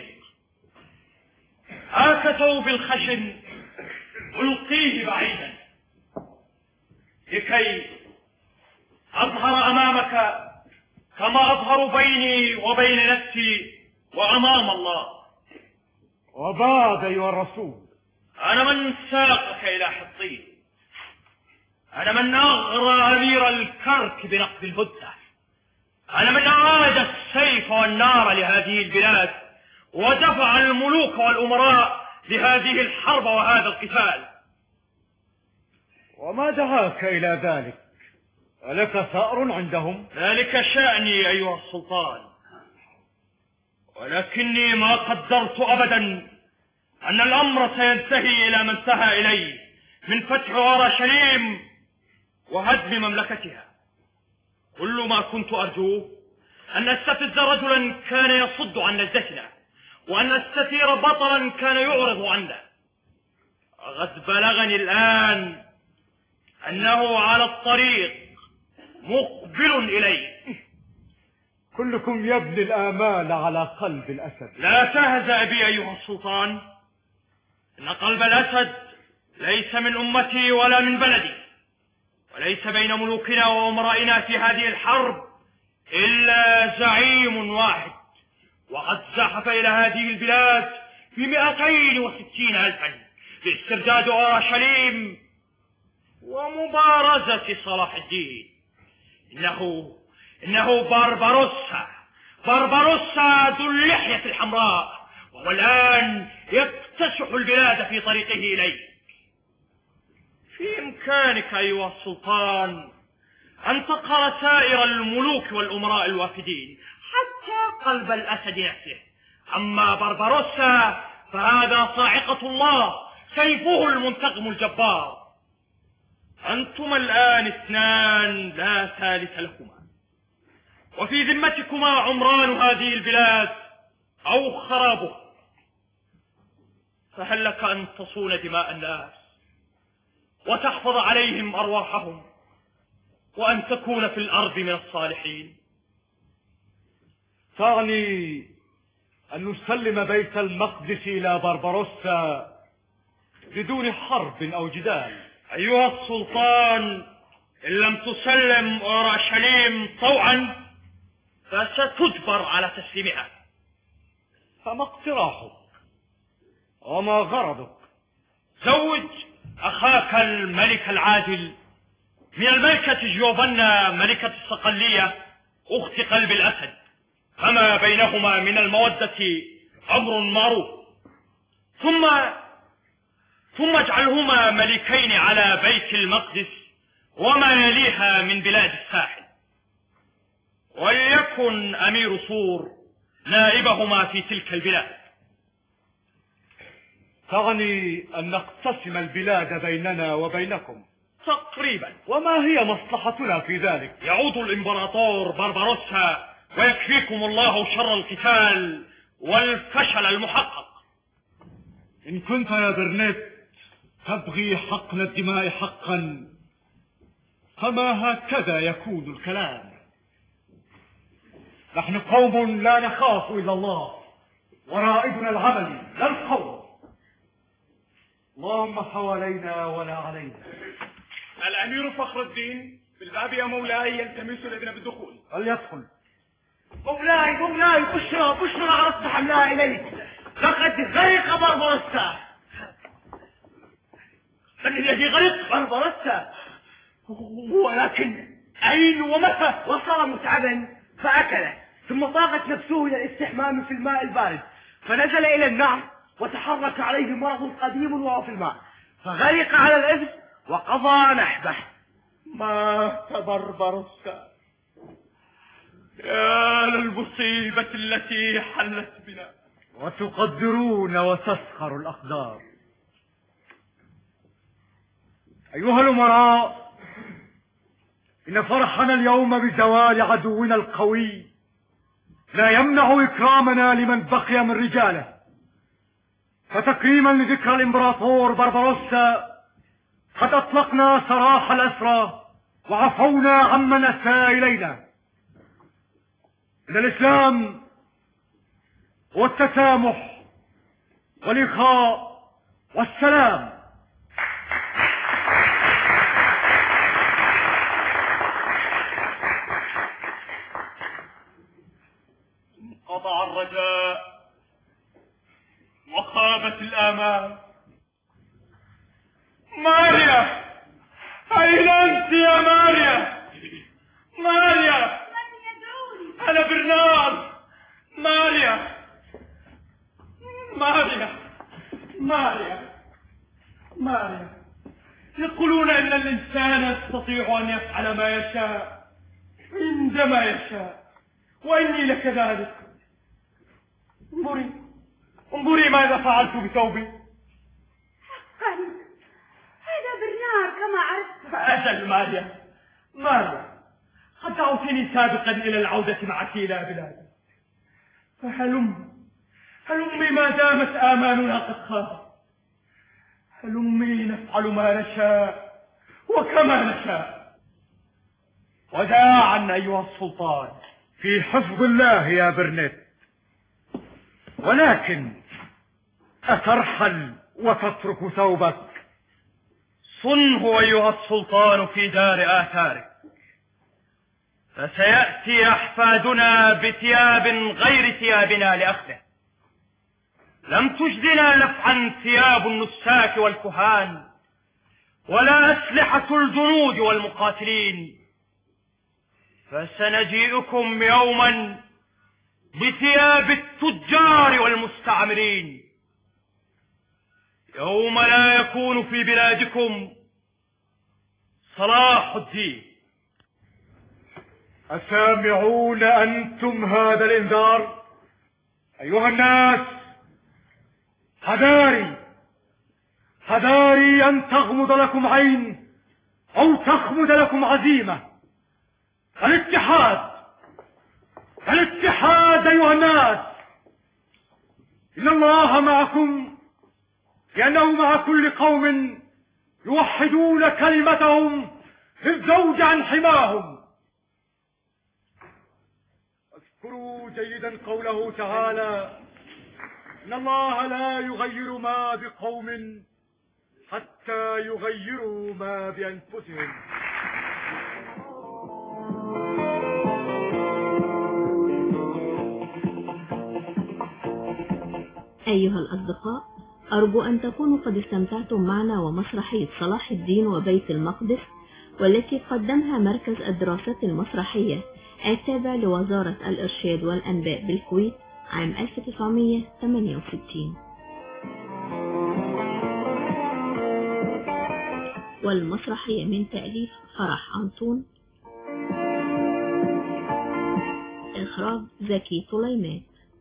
هاك ثوب الخشن ألقيه بعيدا لكي أظهر أمامك كما أظهر بيني وبين نفسي وأمام الله. وبعد أيها الرسول، أنا من ساقك إلى حطين، أنا من أغرى أمير الكرك بنقد الهدة، أنا من أعاد السيف والنار لهذه البلاد ودفع الملوك والأمراء لهذه الحرب وهذا القتال. وما دعاك إلى ذلك؟ ألك ثأر عندهم؟ ذلك شأني أيها السلطان، ولكني ما قدرت أبدا أن الأمر سينتهي إلى ما انتهى إليه من فتح أورشليم وهدم مملكتها. كل ما كنت أرجوه أن أستفز رجلا كان يصد عن نجدتنا، وأن أستثير بطلا كان يعرض عنا. قد بلغني الآن أنه على الطريق مقبل إليه. كلكم يبني الآمال على قلب الأسد. لا تهزأ بي أيها السلطان، إن قلب الأسد ليس من أمتي ولا من بلدي، وليس بين ملوكنا وأمرائنا في هذه الحرب إلا زعيم واحد، وقد زحف إلى هذه البلاد ب260,000 لاسترداد أورشليم ومبارزة صلاح الدين. إنه بربروسا ذو اللحية الحمراء، وهو الآن يكتسح البلاد في طريقه إليه. في إمكانك أيها السلطان أن تقهر سائر الملوك والأمراء الوافدين حتى قلب الأسد نفسه. أما بربروسا فهذا صاعقة الله، سيفه المنتقم الجبار. أنتما الآن 2 لا ثالث لكما، وفي ذمتكما عمران هذه البلاد أو خرابها. فهل لك أن تصون دماء الناس وتحفظ عليهم أرواحهم وأن تكون في الأرض من الصالحين؟ تعني أن نسلم بيت المقدس إلى بربروسا بدون حرب أو جدال؟ أيها السلطان، إن لم تسلم أورشليم طوعا فستجبر على تسليمها. فما اقتراحك وما غرضك؟ زوج أخاك الملك العادل من الملكة جيوفانا ملكة الصقلية أخت قلب الأسد، فما بينهما من المودة أمر معروف. ثم اجعلهما ملكين على بيت المقدس وما يليها من بلاد الساحل، وليكن أمير صور نائبهما في تلك البلاد. تعني أن نقتسم البلاد بيننا وبينكم؟ تقريبا. وما هي مصلحتنا في ذلك؟ يعود الإمبراطور بربروسا ويكفيكم الله شر القتال والفشل المحقق. إن كنت يا برنت تبغي حقن الدماء حقا، فما هكذا يكون الكلام. نحن قوم لا نخاف إلا الله، ورائدنا العمل لا القول. اللهم حوالينا ولا علينا. الأمير فخر الدين بالباب يا مولاي، يلتمس الإذن بالدخول. فليدخل. مولاي بشرى عرضت حملها إليك، لقد غرق بربروسا. الذي غرق بربروسا، ولكن أين ومتى؟ وصل متعبا فأكله، ثم طاقت نفسه إلى الاستحمام في الماء البارد، فنزل إلى النهر وتحرك عليه مرض قديم وهو في الماء، فغرق على الإبل وقضى نحبه. مات بربروسا. يا للمصيبة التي حلت بنا. وتقدرون وتسخر الأقدار. أيها الأمراء، إن فرحنا اليوم بزوال عدونا القوي لا يمنع إكرامنا لمن بقي من رجاله، فتكريما لذكرى الإمبراطور بربروسا قد أطلقنا سراح الأسرى وعفونا عمن أساء إلينا. إن الإسلام هو التسامح والإخاء والسلام. انقطع الرجاء وخابت الآمال. ماريا، أين أنت يا ماريا؟ ماريا، من يدعوني؟ أنا برنارد. ماريا ماريا ماريا ماريا، يقولون إن الإنسان يستطيع أن يفعل ما يشاء عندما يشاء، وإني لكذلك. انظري ماذا فعلت بثوبي. حقا هذا برنار كما عرفت. أجل ماريا، قد دعوتني سابقا إلى العودة معك إلى بلادي، هلمي ما دامت آمالنا قد خابت. هلمي نفعل ما نشاء وكما نشاء. وداعا أيها السلطان. في حفظ الله يا برنت. ولكن أترحل وتترك ثوبك؟ صنه أيها السلطان في دار آثارك، فسيأتي أحفادنا بثياب غير ثيابنا لأخذه. لم تجدنا نفعا ثياب النساك والكهان، ولا أسلحة الجنود والمقاتلين، فسنجيئكم يوما بثياب التجار والمستعمرين، يوم لا يكون في بلادكم صلاح الدين. أسامعون أنتم هذا الإنذار؟ أيها الناس، حذاري أن تغمض لكم عين أو تخمد لكم عزيمة. الاتحاد أيها الناس. إن الله معكم، لأنه مع كل قوم يوحدون كلمتهم في الزوج عن حماهم. اذكروا جيدا قوله تعالى: إن الله لا يغير ما بقوم حتى يغيروا ما بأنفسهم. أيها الأصدقاء، أرجو أن تكونوا قد استمتعتم معنا ومسرحية صلاح الدين وبيت المقدس، والتي قدمها مركز الدراسات المسرحية التابع لوزارة الإرشاد والأنباء بالكويت عام 1968. والمسرحية من تأليف فرح أنطون، إخراج زكي طليمات.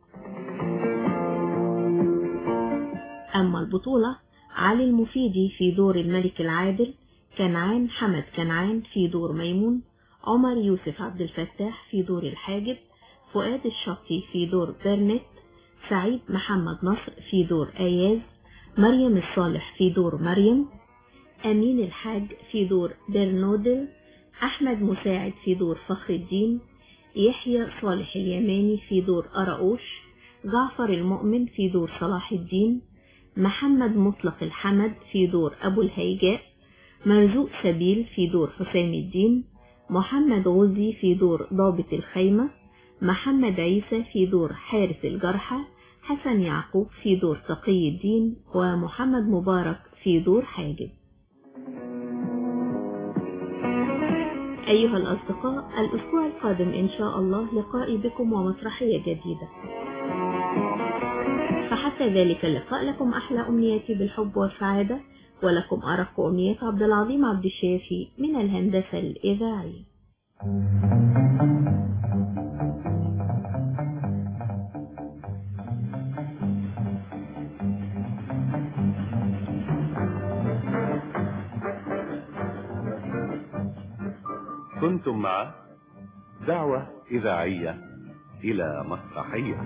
أما البطولة: علي المفيدي في دور الملك العادل، كنعان حمد كنعان في دور ميمون، عمر يوسف عبد الفتاح في دور الحاجب، فؤاد الشطي في دور برنت، سعيد محمد نصر في دور آياز، مريم الصالح في دور مريم، أمين الحاج في دور برنودل، أحمد مساعد في دور فخر الدين، يحيى صالح اليماني في دور أراؤوش، جعفر المؤمن في دور صلاح الدين، محمد مطلق الحمد في دور أبو الهيجاء، مرزوق سبيل في دور حسام الدين، محمد غزي في دور ضابط الخيمة، محمد عيسى في دور حارس الجرحى، حسن يعقوب في دور تقي الدين، ومحمد مبارك في دور حاجب. أيها الأصدقاء، الأسبوع القادم إن شاء الله لقائي بكم ومسرحية جديدة، فحتى ذلك اللقاء لكم أحلى أمنياتي بالحب والسعادة، ولكم أرق أمنيات عبد العظيم عبد الشافي من الهندسة الإذاعية. كنتم مع دعوة إذاعية إلى مسرحية.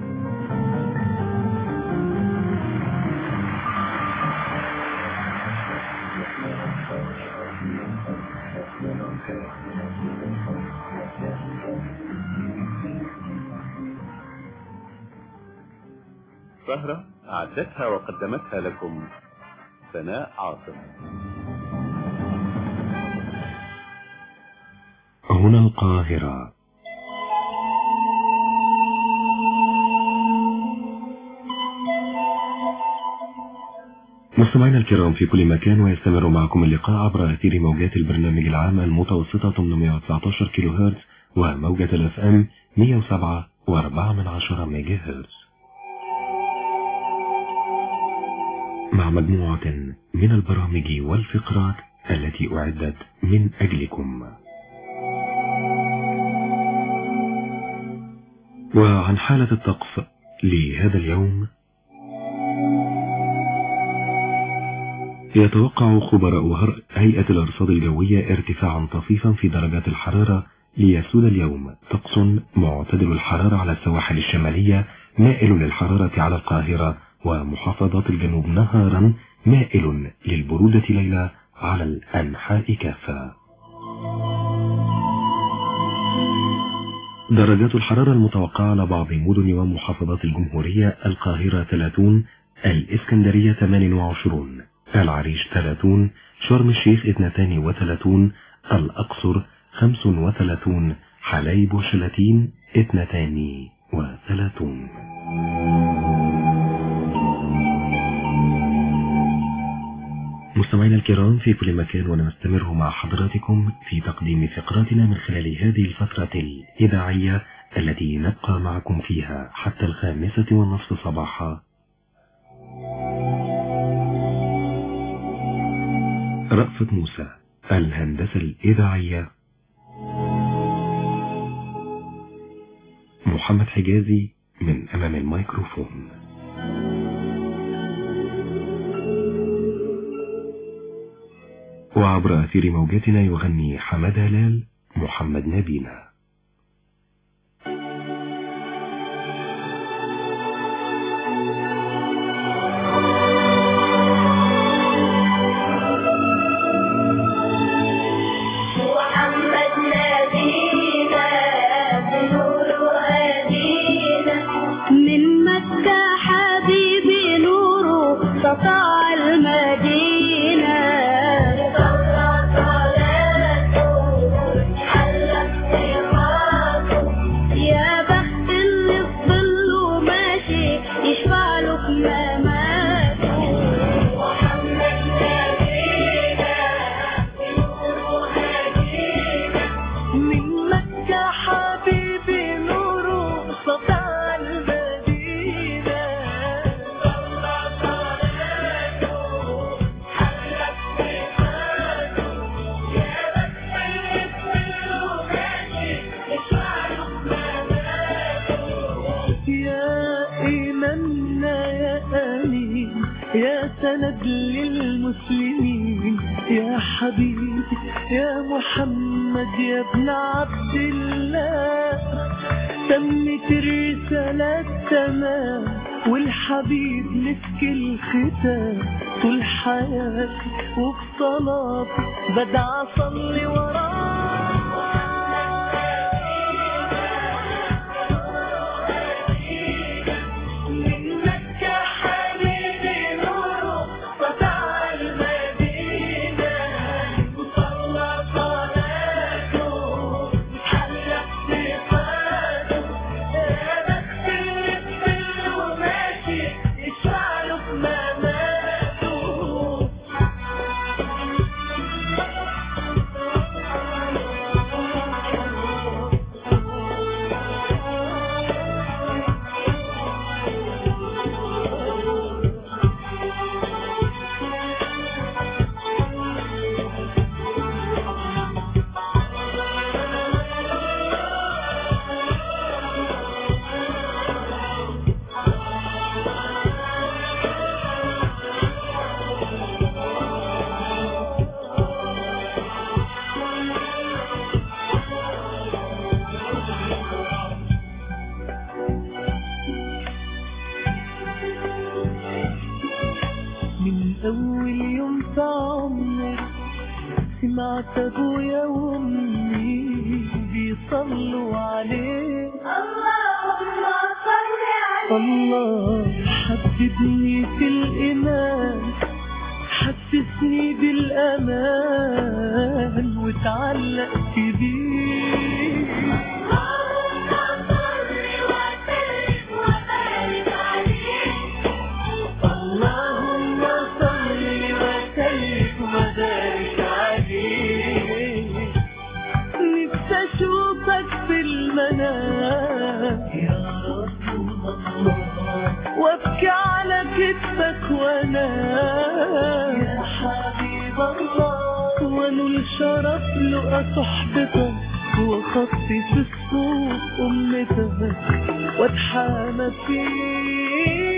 سهرة أعدتها وقدمتها لكم سناء عاصم. هنا القاهرة. مستمعينا الكرام في كل مكان، ويستمر معكم اللقاء عبر أثير موجات البرنامج العام المتوسطة 819 كيلو هرتز وموجة الاف ام 107.4 ميجا هرتز، مع مجموعة من البرامج والفقرات التي أعدت من أجلكم. وعن حالة الطقس لهذا اليوم: يتوقع خبراء هيئة الأرصاد الجوية ارتفاعا طفيفا في درجات الحرارة ليسود اليوم طقس معتدل الحرارة على السواحل الشمالية، مائل للحرارة على القاهرة ومحافظات الجنوب نهارا، مائل للبرودة ليلة على الأنحاء كافة. درجات الحرارة المتوقعة على بعض مدن ومحافظات الجمهورية: القاهرة 30، الإسكندرية 28، العريش 30، شرم الشيخ 32، الأقصر 35، حلايب وشلاتين 32. مستمعينا الكرام في كل مكان، ونستمر مع حضراتكم في تقديم فقراتنا من خلال هذه الفترة الإذاعية التي نبقى معكم فيها حتى 5:30 صباحا. رأفت موسى، الهندسة الإذاعية محمد حجازي من أمام الميكروفون. وعبر أثير موجاتنا يغني حمد هلال محمد نبينا. من مكة حبيبي نوره سطع المدينة، يا بخت اللي في ظله ماشي يشفع له في مماته. محمد نبينا نوره هدينا، من مكة حبيبي نوره سطع يا سند للمسلمين، يا حبيبي يا محمد يا ابن عبد الله، تمت الرسالة تمام والحبيب مسك الختام، طول حياتي وفي صلاتي بدعى أصلي وراه. من مكة حبيبي نور سمعت ابويا وامي بيصلوا عليه اللهم صل عليه. الله حببني في الايمان، حسسني بالامان وتعلقت بيه. اللهم صل وسلم وبارك عليه. اللهم صل وسلم وبارك عليه. نفسي اشوفك في المنام يا رسول الله، وابكي على كتفك وانام يا حبيب الله، وانول شرف لقى صحبتك وخطي في الصوف امتك واتحامى فيك.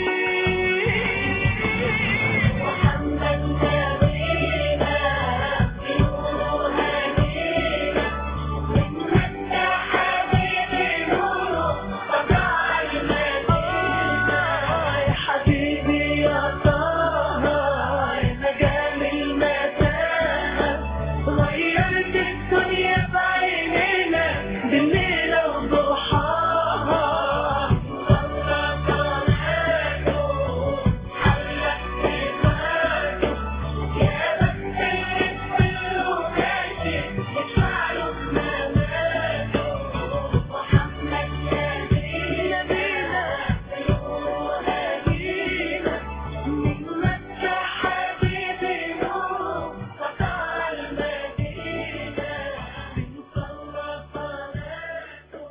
محمد نبينا بنور هدينا، منك يا حبيبي نور قطع المدينة. يا حبيبي يا طه يا نجم المتاهة، غيرت الدنيا بعينينا بالليلة وضحاها. صلى صلاته حلت صفاته، يا بس اللي كله ماشي يدفع له مماته. محمد نبينا بنور هدينا، من مكة حبيبي نور قطع المدينة، بنصلى صلاته.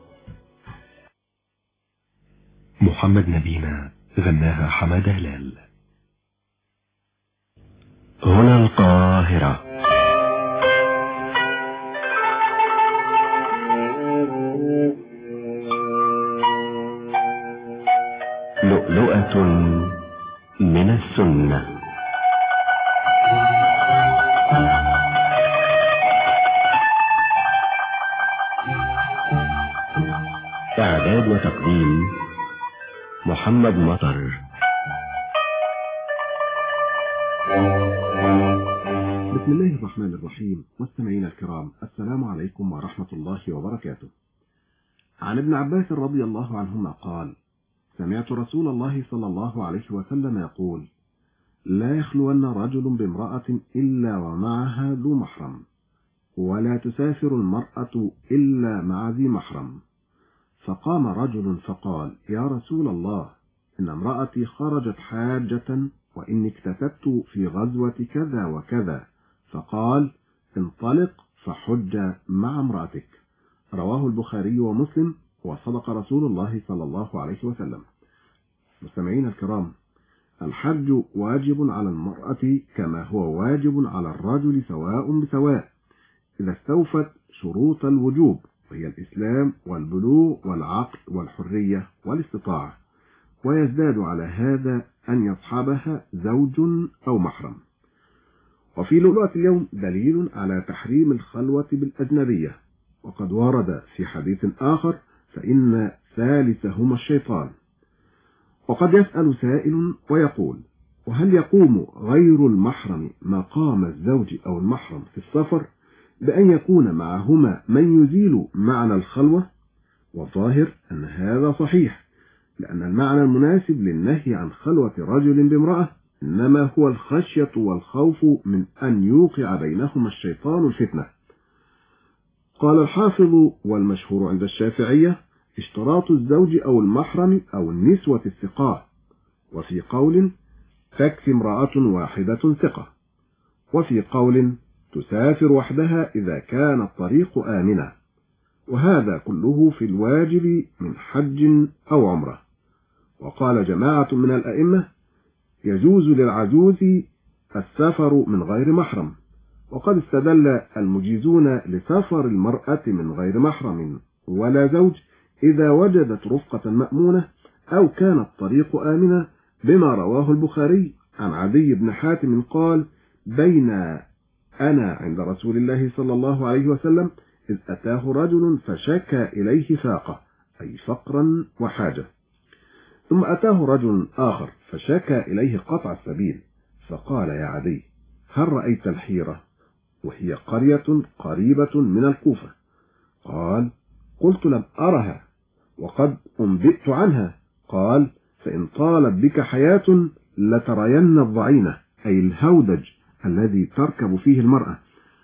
محمد نبينا غناها حمادة هلال. هنا القاهرة. لؤلؤة من السنة. إعداد وتقديم محمد مطر. بسم الله الرحمن الرحيم. مستمعينا الكرام، السلام عليكم ورحمة الله وبركاته. عن ابن عباس رضي الله عنهما قال: سمعت رسول الله صلى الله عليه وسلم يقول: لا يخلون رجل بامرأة إلا ومعها ذو محرم، ولا تسافر المرأة إلا مع ذي محرم. فقام رجل فقال: يا رسول الله، إن امرأتي خرجت حاجة وإني اكتسبت في غزوة كذا وكذا. فقال: انطلق فحج مع امرأتك. رواه البخاري ومسلم، وصدق رسول الله صلى الله عليه وسلم. مستمعين الكرام، الحج واجب على المرأة كما هو واجب على الرجل سواء بسواء، إذا استوفت شروط الوجوب، وهي الإسلام والبلوغ والعقل والحرية والاستطاعة، ويزداد على هذا أن يصحبها زوج أو محرم. وفي لؤلؤة اليوم دليل على تحريم الخلوة بالأجنبية، وقد ورد في حديث آخر: فإن ثالثهما الشيطان. وقد يسأل سائل ويقول: وهل يقوم غير المحرم مقام الزوج أو المحرم في السفر بأن يكون معهما من يزيل معنى الخلوة؟ والظاهر أن هذا صحيح، لأن المعنى المناسب للنهي عن خلوة رجل بامرأة إنما هو الخشية والخوف من أن يوقع بينهما الشيطان الفتنة. قال الحافظ: والمشهور عند الشافعية اشتراط الزوج أو المحرم أو النسوة الثقات، وفي قول: تكفي امرأة واحدة ثقة، وفي قول: تسافر وحدها إذا كان الطريق آمنا. وهذا كله في الواجب من حج أو عمرة. وقال جماعة من الأئمة: يجوز للعجوز السفر من غير محرم. وقد استدل المجيزون لسفر المرأة من غير محرم ولا زوج إذا وجدت رفقة مأمونة أو كان الطريق آمنا بما رواه البخاري عن عدي بن حاتم قال: بين أنا عند رسول الله صلى الله عليه وسلم إذ أتاه رجل فشكى إليه فاقة، أي فقرا وحاجة. ثم أتاه رجل آخر فشكى إليه قطع السبيل، فقال: يا عدي، هل رأيت الحيرة؟ وهي قرية قريبة من الكوفة. قال: قلت: لم أرها وقد أنبئت عنها. قال: فإن طالت بك حياة لترين الضعينة، أي الهودج الذي تركب فيه المرأة،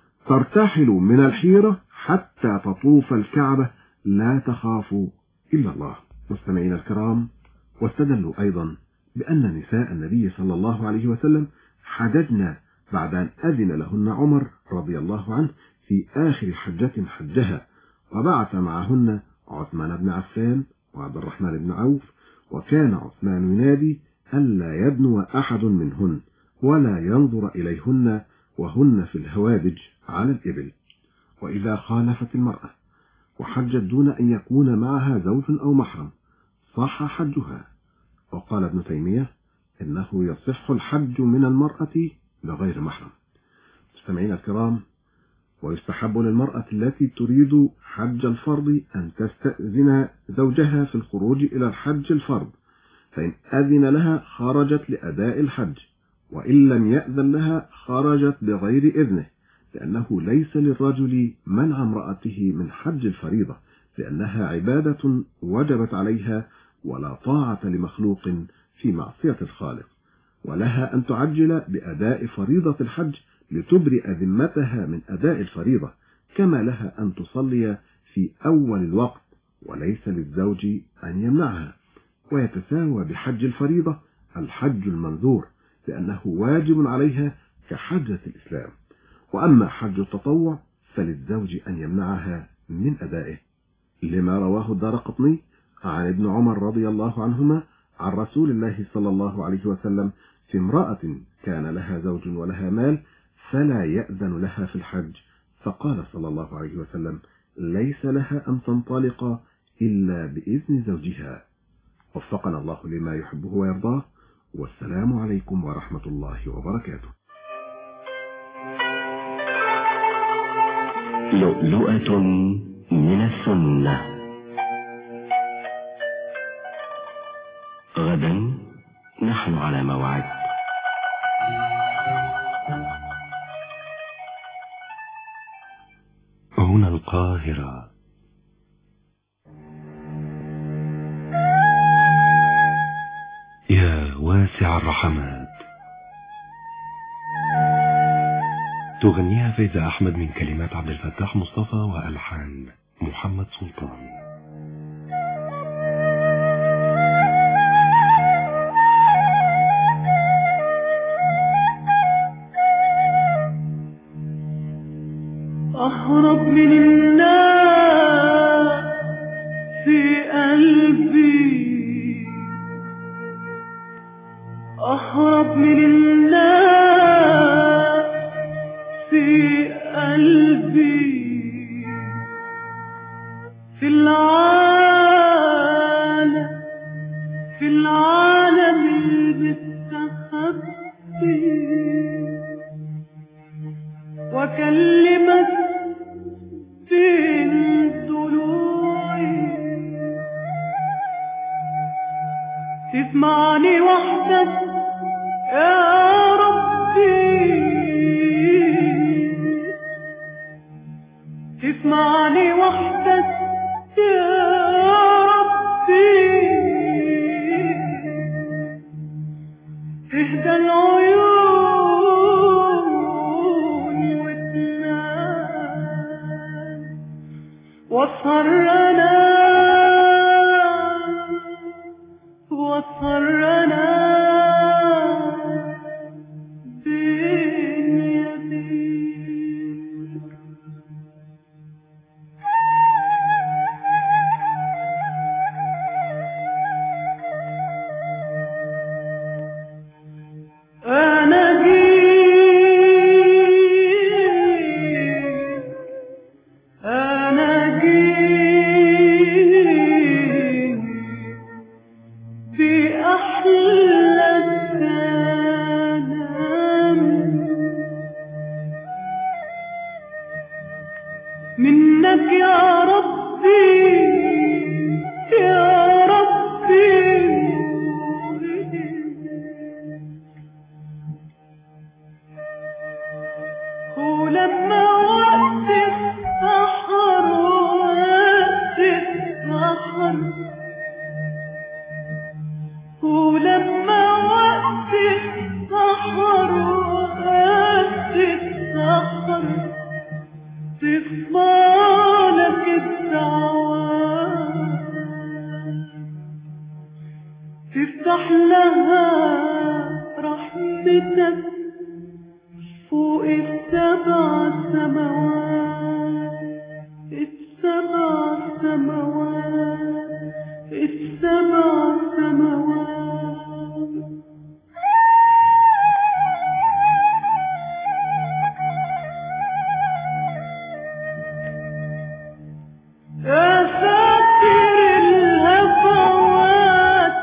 ترتحل من الحيرة حتى تطوف الكعبة لا تخاف إلا الله. مستمعين الكرام، واستدلوا أيضا بأن نساء النبي صلى الله عليه وسلم حججن بعد أن أذن لهن عمر رضي الله عنه في آخر حجة حجها، وبعث معهن عثمان بن عفان وعبد الرحمن بن عوف، وكان عثمان ينادي ألا يدنو أحد منهن ولا ينظر إليهن وهن في الهوادج على الإبل. وإذا خالفت المرأة وحجت دون أن يكون معها زوج أو محرم صح حجها. وقال ابن تيمية: إنه يصح الحج من المرأة بغير محرم. مستمعين الكرام، ويستحب للمرأة التي تريد حج الفرض أن تستأذن زوجها في الخروج إلى الحج الفرض، فإن أذن لها خرجت لأداء الحج، وإن لم يأذن لها خرجت بغير إذنه، لأنه ليس للرجل منع امرأته من حج الفريضة، لأنها عبادة وجبت عليها، ولا طاعة لمخلوق في معصية الخالق، ولها أن تعجل بأداء فريضة الحج لتبرئ ذمتها من أداء الفريضة، كما لها أن تصلي في أول الوقت، وليس للزوج أن يمنعها. ويتساوى بحج الفريضة الحج المنذور، لأنه واجب عليها كحجة الإسلام. وأما حج التطوع فللزوج أن يمنعها من أدائه، لما رواه الدارقطني عن ابن عمر رضي الله عنهما عن رسول الله صلى الله عليه وسلم في امرأة كان لها زوج ولها مال فلا يأذن لها في الحج، فقال صلى الله عليه وسلم: ليس لها أن تنطلق إلا بإذن زوجها. وفقنا الله لما يحبه ويرضاه، والسلام عليكم ورحمة الله وبركاته. لؤلؤة من السنة. غدا نحن على موعد. هنا القاهرة. يا واسع الرحمات، تغنيها فايزة أحمد من كلمات عبد الفتاح مصطفى وألحان محمد سلطان. أهرب من الناس في قلبي، أهرب من الناس في قلبي، في العالم المستخبي، وأكلمك بين ضلوعي، تسمعني وحدك يا ربي، تسمعني وحدك يا ربي، تهدى العيون وتنام، واسهرنا بين يديك. أنا جيت بأحلى السلام، منك يا ربي يا ربي، هو ولما وقت السحر وقت السحر ولما وقت السحر وقت السحر تفضلك الدعوات تفتح لها رحمتك فوق السبع سماوات السبع سماوات السبع سماوات يا ساتر الهفوات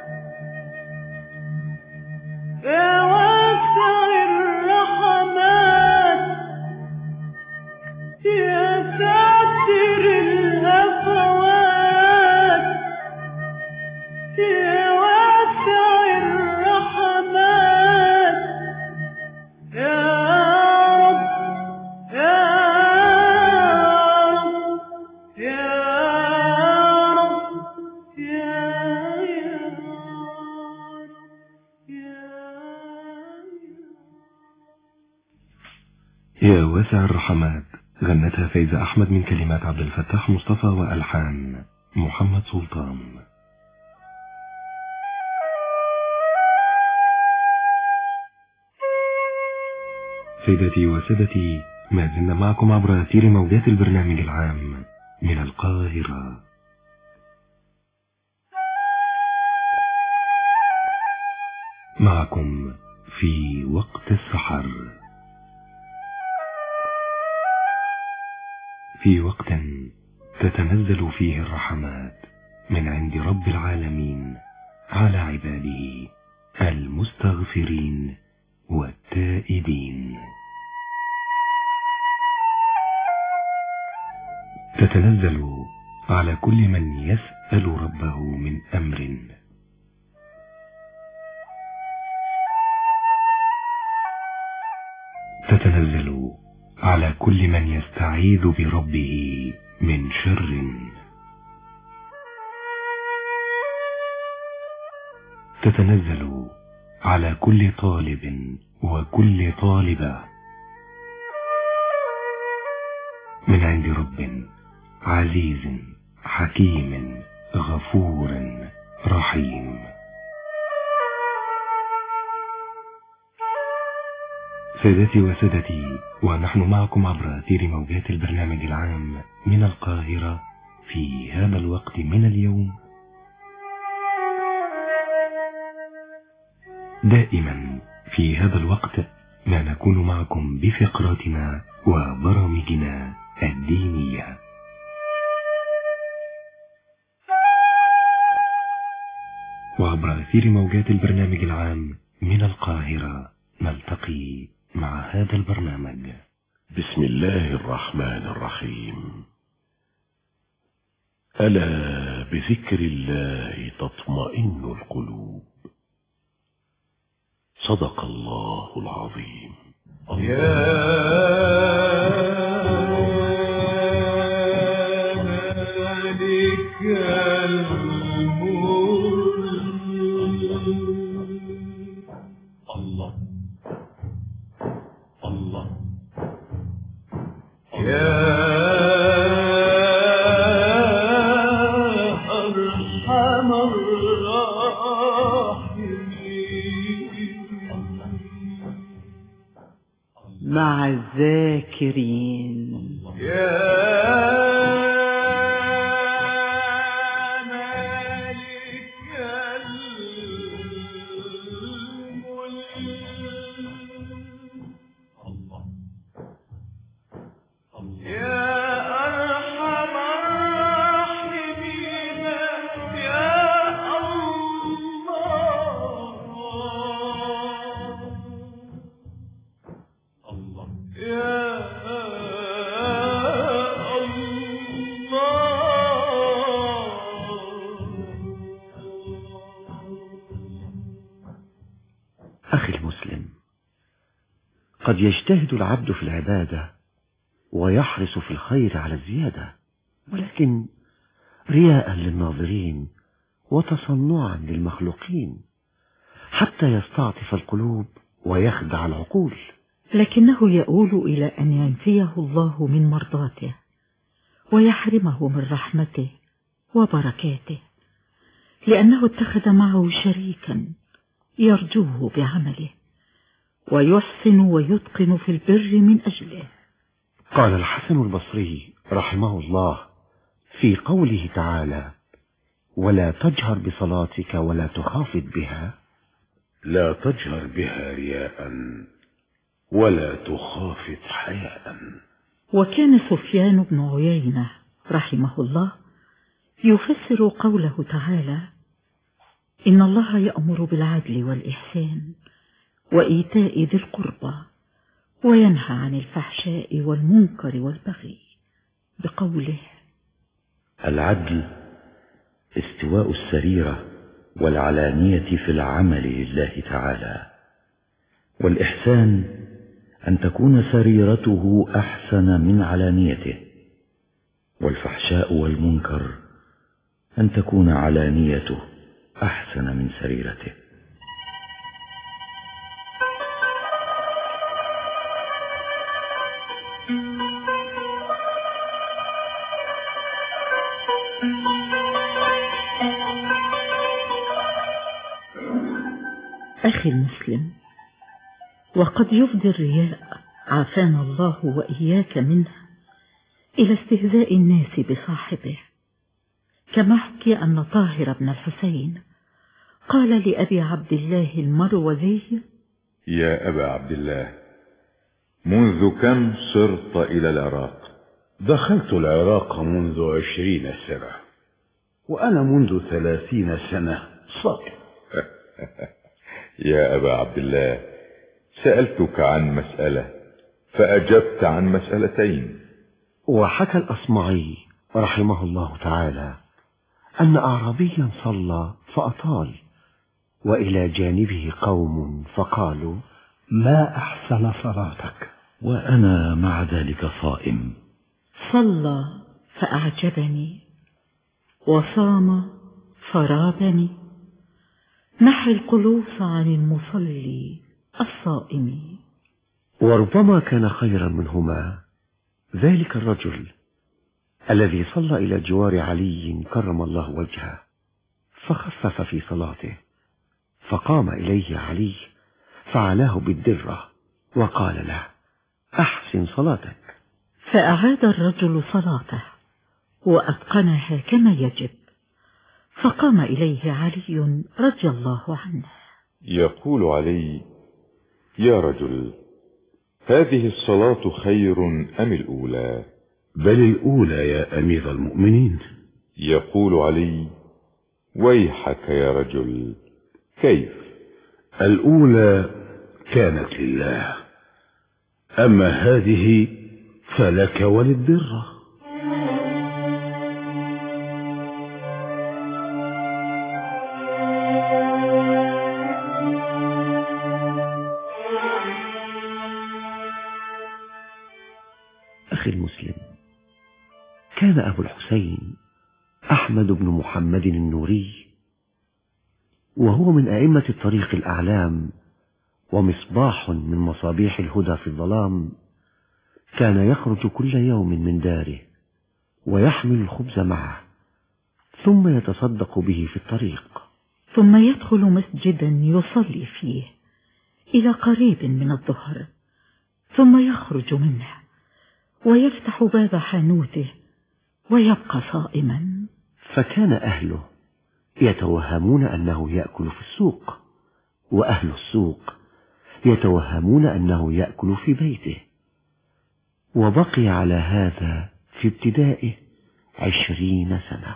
يا واسع الرحمات يا ساتر الهفوات يا واسع الرحمات يا رب يا يا واسع الرحمات غنتها فايزة أحمد من كلمات عبد الفتاح مصطفى وألحان محمد سلطان. سيدتي وسادتي، ما زلنا معكم عبر أثير موجات البرنامج العام من القاهرة. معكم في وقت السحر، في وقت تتنزل فيه الرحمات من عند رب العالمين على عباده المستغفرين والتائبين. تتنزل على كل من يسأل ربه من أمر، تتنزل على كل من يستعيذ بربه من شر، تتنزل على كل طالب وكل طالبة من عند رب عزيز حكيم غفور رحيم. سادتي وسادتي، ونحن معكم عبر أثير موجات البرنامج العام من القاهرة في هذا الوقت من اليوم. دائما في هذا الوقت ما نكون معكم بفقراتنا وبرامجنا الدينية. وعبر أثير موجات البرنامج العام من القاهرة نلتقي مع هذا البرنامج. بسم الله الرحمن الرحيم. ألا بذكر الله تطمئن القلوب. صدق الله العظيم. يا مالك الملك الله الله يا أرحم الراحمين مع الذاكرين. قد يجتهد العبد في العبادة ويحرص في الخير على الزيادة، ولكن رياء للناظرين وتصنعا للمخلوقين، حتى يستعطف القلوب ويخدع العقول. لكنه يؤول إلى أن ينفيه الله من مرضاته ويحرمه من رحمته وبركاته، لأنه اتخذ معه شريكا يرجوه بعمله ويحسن ويتقن في البر من أجله. قال الحسن البصري رحمه الله في قوله تعالى: ولا تجهر بصلاتك ولا تخافت بها، لا تجهر بها رياء ولا تخافت حياء. وكان سفيان بن عيينة رحمه الله يفسر قوله تعالى: إن الله يأمر بالعدل والإحسان وإيتاء ذي القربى وينهى عن الفحشاء والمنكر والبغي، بقوله: العدل استواء السريرة والعلانية في العمل لله تعالى، والإحسان أن تكون سريرته أحسن من علانيته، والفحشاء والمنكر أن تكون علانيته أحسن من سريرته. أخي المسلم، وقد يفضي الرياء عافانا الله وإياك منه إلى استهزاء الناس بصاحبه، كما حكي أن طاهر بن الحسين قال لأبي عبد الله المروزي: يا أبا عبد الله، منذ كم صرت إلى العراق؟ دخلت العراق منذ 20 سنة، وأنا منذ 30 سنة صائم. يا أبا عبد الله، سألتك عن مسألة فأجبت عن مسألتين. وحكى الأصمعي رحمه الله تعالى أن أعرابيا صلى فأطال، وإلى جانبه قوم فقالوا: ما أحسن صلاتك، وأنا مع ذلك صائم. صلى فأعجبني وصام فرابني، نحى القلوص عن المصلي الصائم. وربما كان خيرا منهما ذلك الرجل الذي صلى إلى جوار علي كرم الله وجهه، فخفف في صلاته، فقام إليه علي فعلاه بالدرة وقال له: أحسن صلاتك. فأعاد الرجل صلاته وأتقنها كما يجب، فقام إليه علي رضي الله عنه يقول علي: يا رجل، هذه الصلاة خير أم الأولى؟ بل الأولى يا أمير المؤمنين. يقول علي: ويحك يا رجل، كيف؟ الأولى كانت لله، أما هذه فلك وللدرة. أخي المسلم، كان أبو الحسين أحمد بن محمد النوري، وهو من أئمة الطريق الأعلام ومصباح من مصابيح الهدى في الظلام، كان يخرج كل يوم من داره ويحمل الخبز معه، ثم يتصدق به في الطريق، ثم يدخل مسجدا يصلي فيه إلى قريب من الظهر، ثم يخرج منه ويفتح باب حانوته ويبقى صائما. فكان أهله يتوهمون أنه يأكل في السوق، وأهل السوق يتوهمون أنه يأكل في بيته، وبقي على هذا في ابتدائه 20 سنة.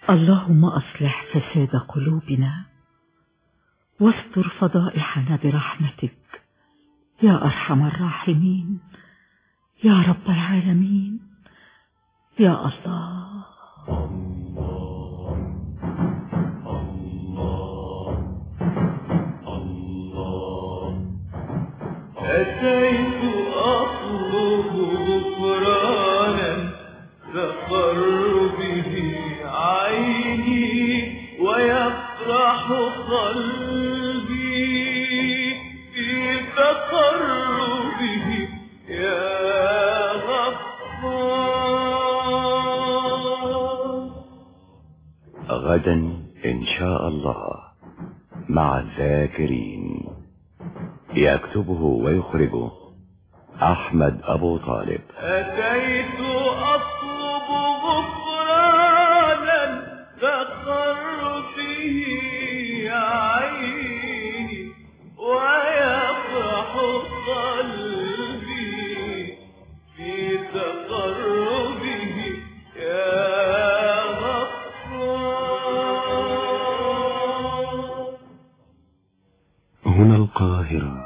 اللهم أصلح فساد قلوبنا واستر فضائحنا برحمتك يا أرحم الراحمين يا رب العالمين يا الله. أتيت أطلب غفرانا تقر به عيني ويفرح قلبي في تقربه يا غفار. غدا إن شاء الله مع الذاكرين. يكتبه ويخرجه أحمد أبو طالب. أتيت أطلب غفرانا تقر به عيني ويفرح قلبي في تقربه يا غفار. هنا القاهرة.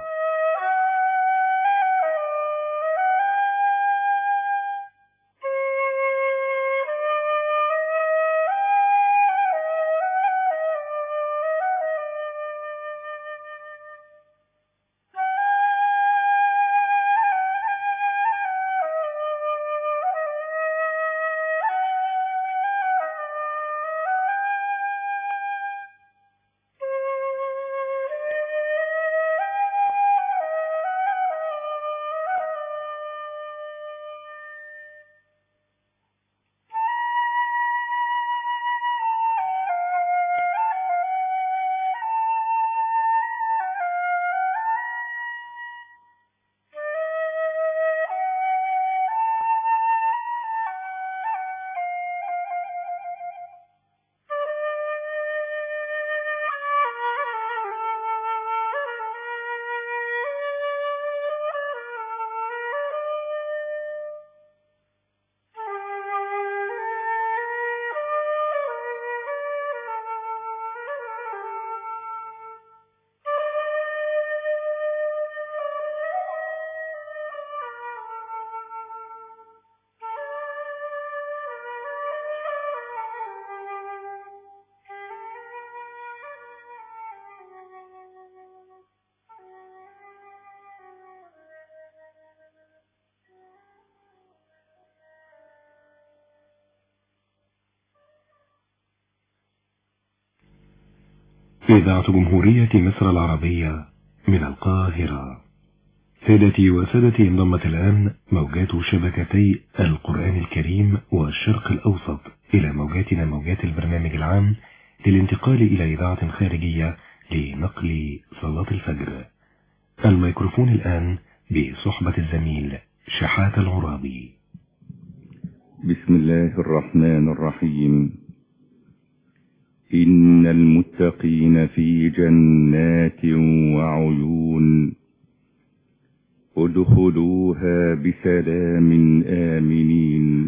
إذاعة جمهورية مصر العربية من القاهرة. سيدتي وسادتي، انضمت الآن موجات شبكتي القرآن الكريم والشرق الأوسط إلى موجاتنا، موجات البرنامج العام، للانتقال إلى إذاعة خارجية لنقل صلاة الفجر. الميكروفون الآن بصحبة الزميل شحات العرابي. بسم الله الرحمن الرحيم. إن المتقين في جنات وعيون ادخلوها بسلام آمنين.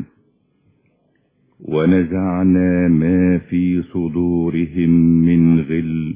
ونزعنا ما في صدورهم من غل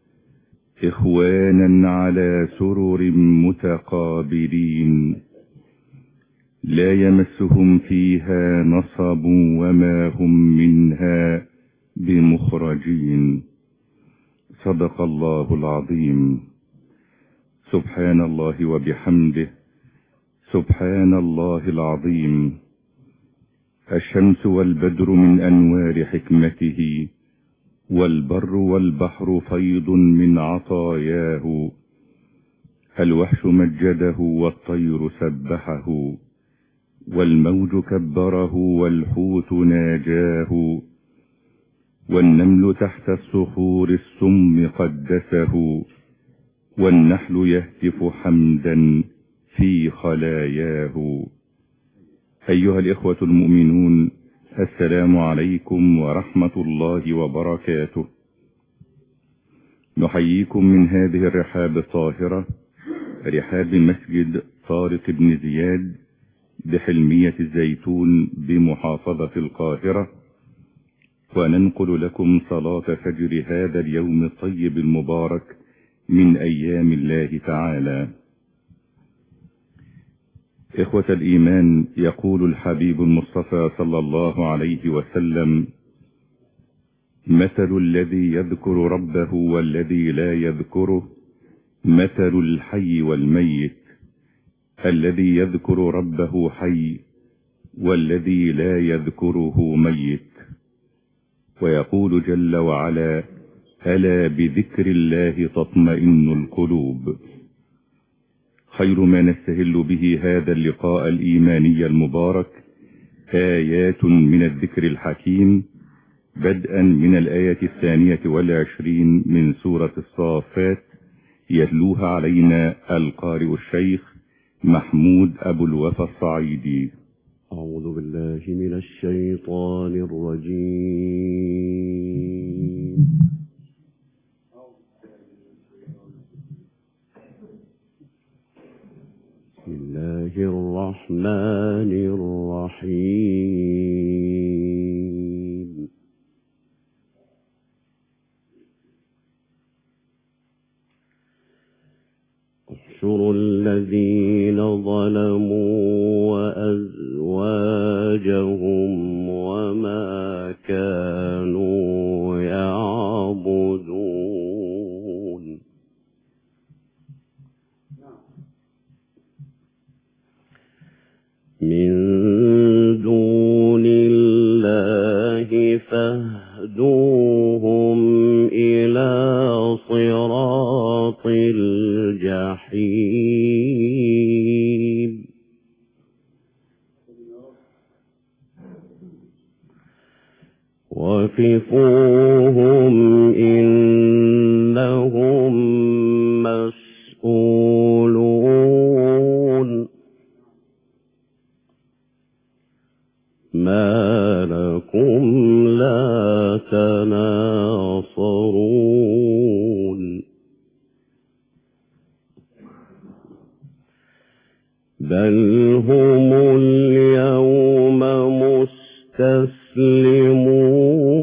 إخوانا على سرر متقابلين لا يمسهم فيها نصب وما هم منها بمخرجين. صدق الله العظيم. سبحان الله وبحمده، سبحان الله العظيم. الشمس والبدر من أنوار حكمته، والبر والبحر فيض من عطاياه. الوحش مجده والطير سبحه، والموج كبره والحوت ناجاه. والنمل تحت الصخور السم قدسه، والنحل يهتف حمدا في خلاياه. أيها الإخوة المؤمنون، السلام عليكم ورحمة الله وبركاته. نحييكم من هذه الرحاب الطاهرة، رحاب مسجد طارق بن زياد بحلمية الزيتون بمحافظة القاهرة، وننقل لكم صلاة فجر هذا اليوم الطيب المبارك من أيام الله تعالى. إخوة الإيمان، يقول الحبيب المصطفى صلى الله عليه وسلم: مثل الذي يذكر ربه والذي لا يذكره مثل الحي والميت. الذي يذكر ربه حي والذي لا يذكره ميت. ويقول جل وعلا: ألا بذكر الله تطمئن القلوب. خير ما نستهل به هذا اللقاء الإيماني المبارك آيات من الذكر الحكيم، بدءا من الآية 22 من سورة الصافات، يتلوها علينا القارئ الشيخ محمود أبو الوفا الصعيدي. أعوذ بالله من الشيطان الرجيم. بسم الله الرحمن الرحيم. احشروا الذين ظلموا وأزواجهم وما كانوا يعبدون من دون الله فاهدوهم إلى صراط الجحيم. وقفوهم إنهم مسؤولون. ما لكم لا تناصرون. بل هم اليوم مستسلمون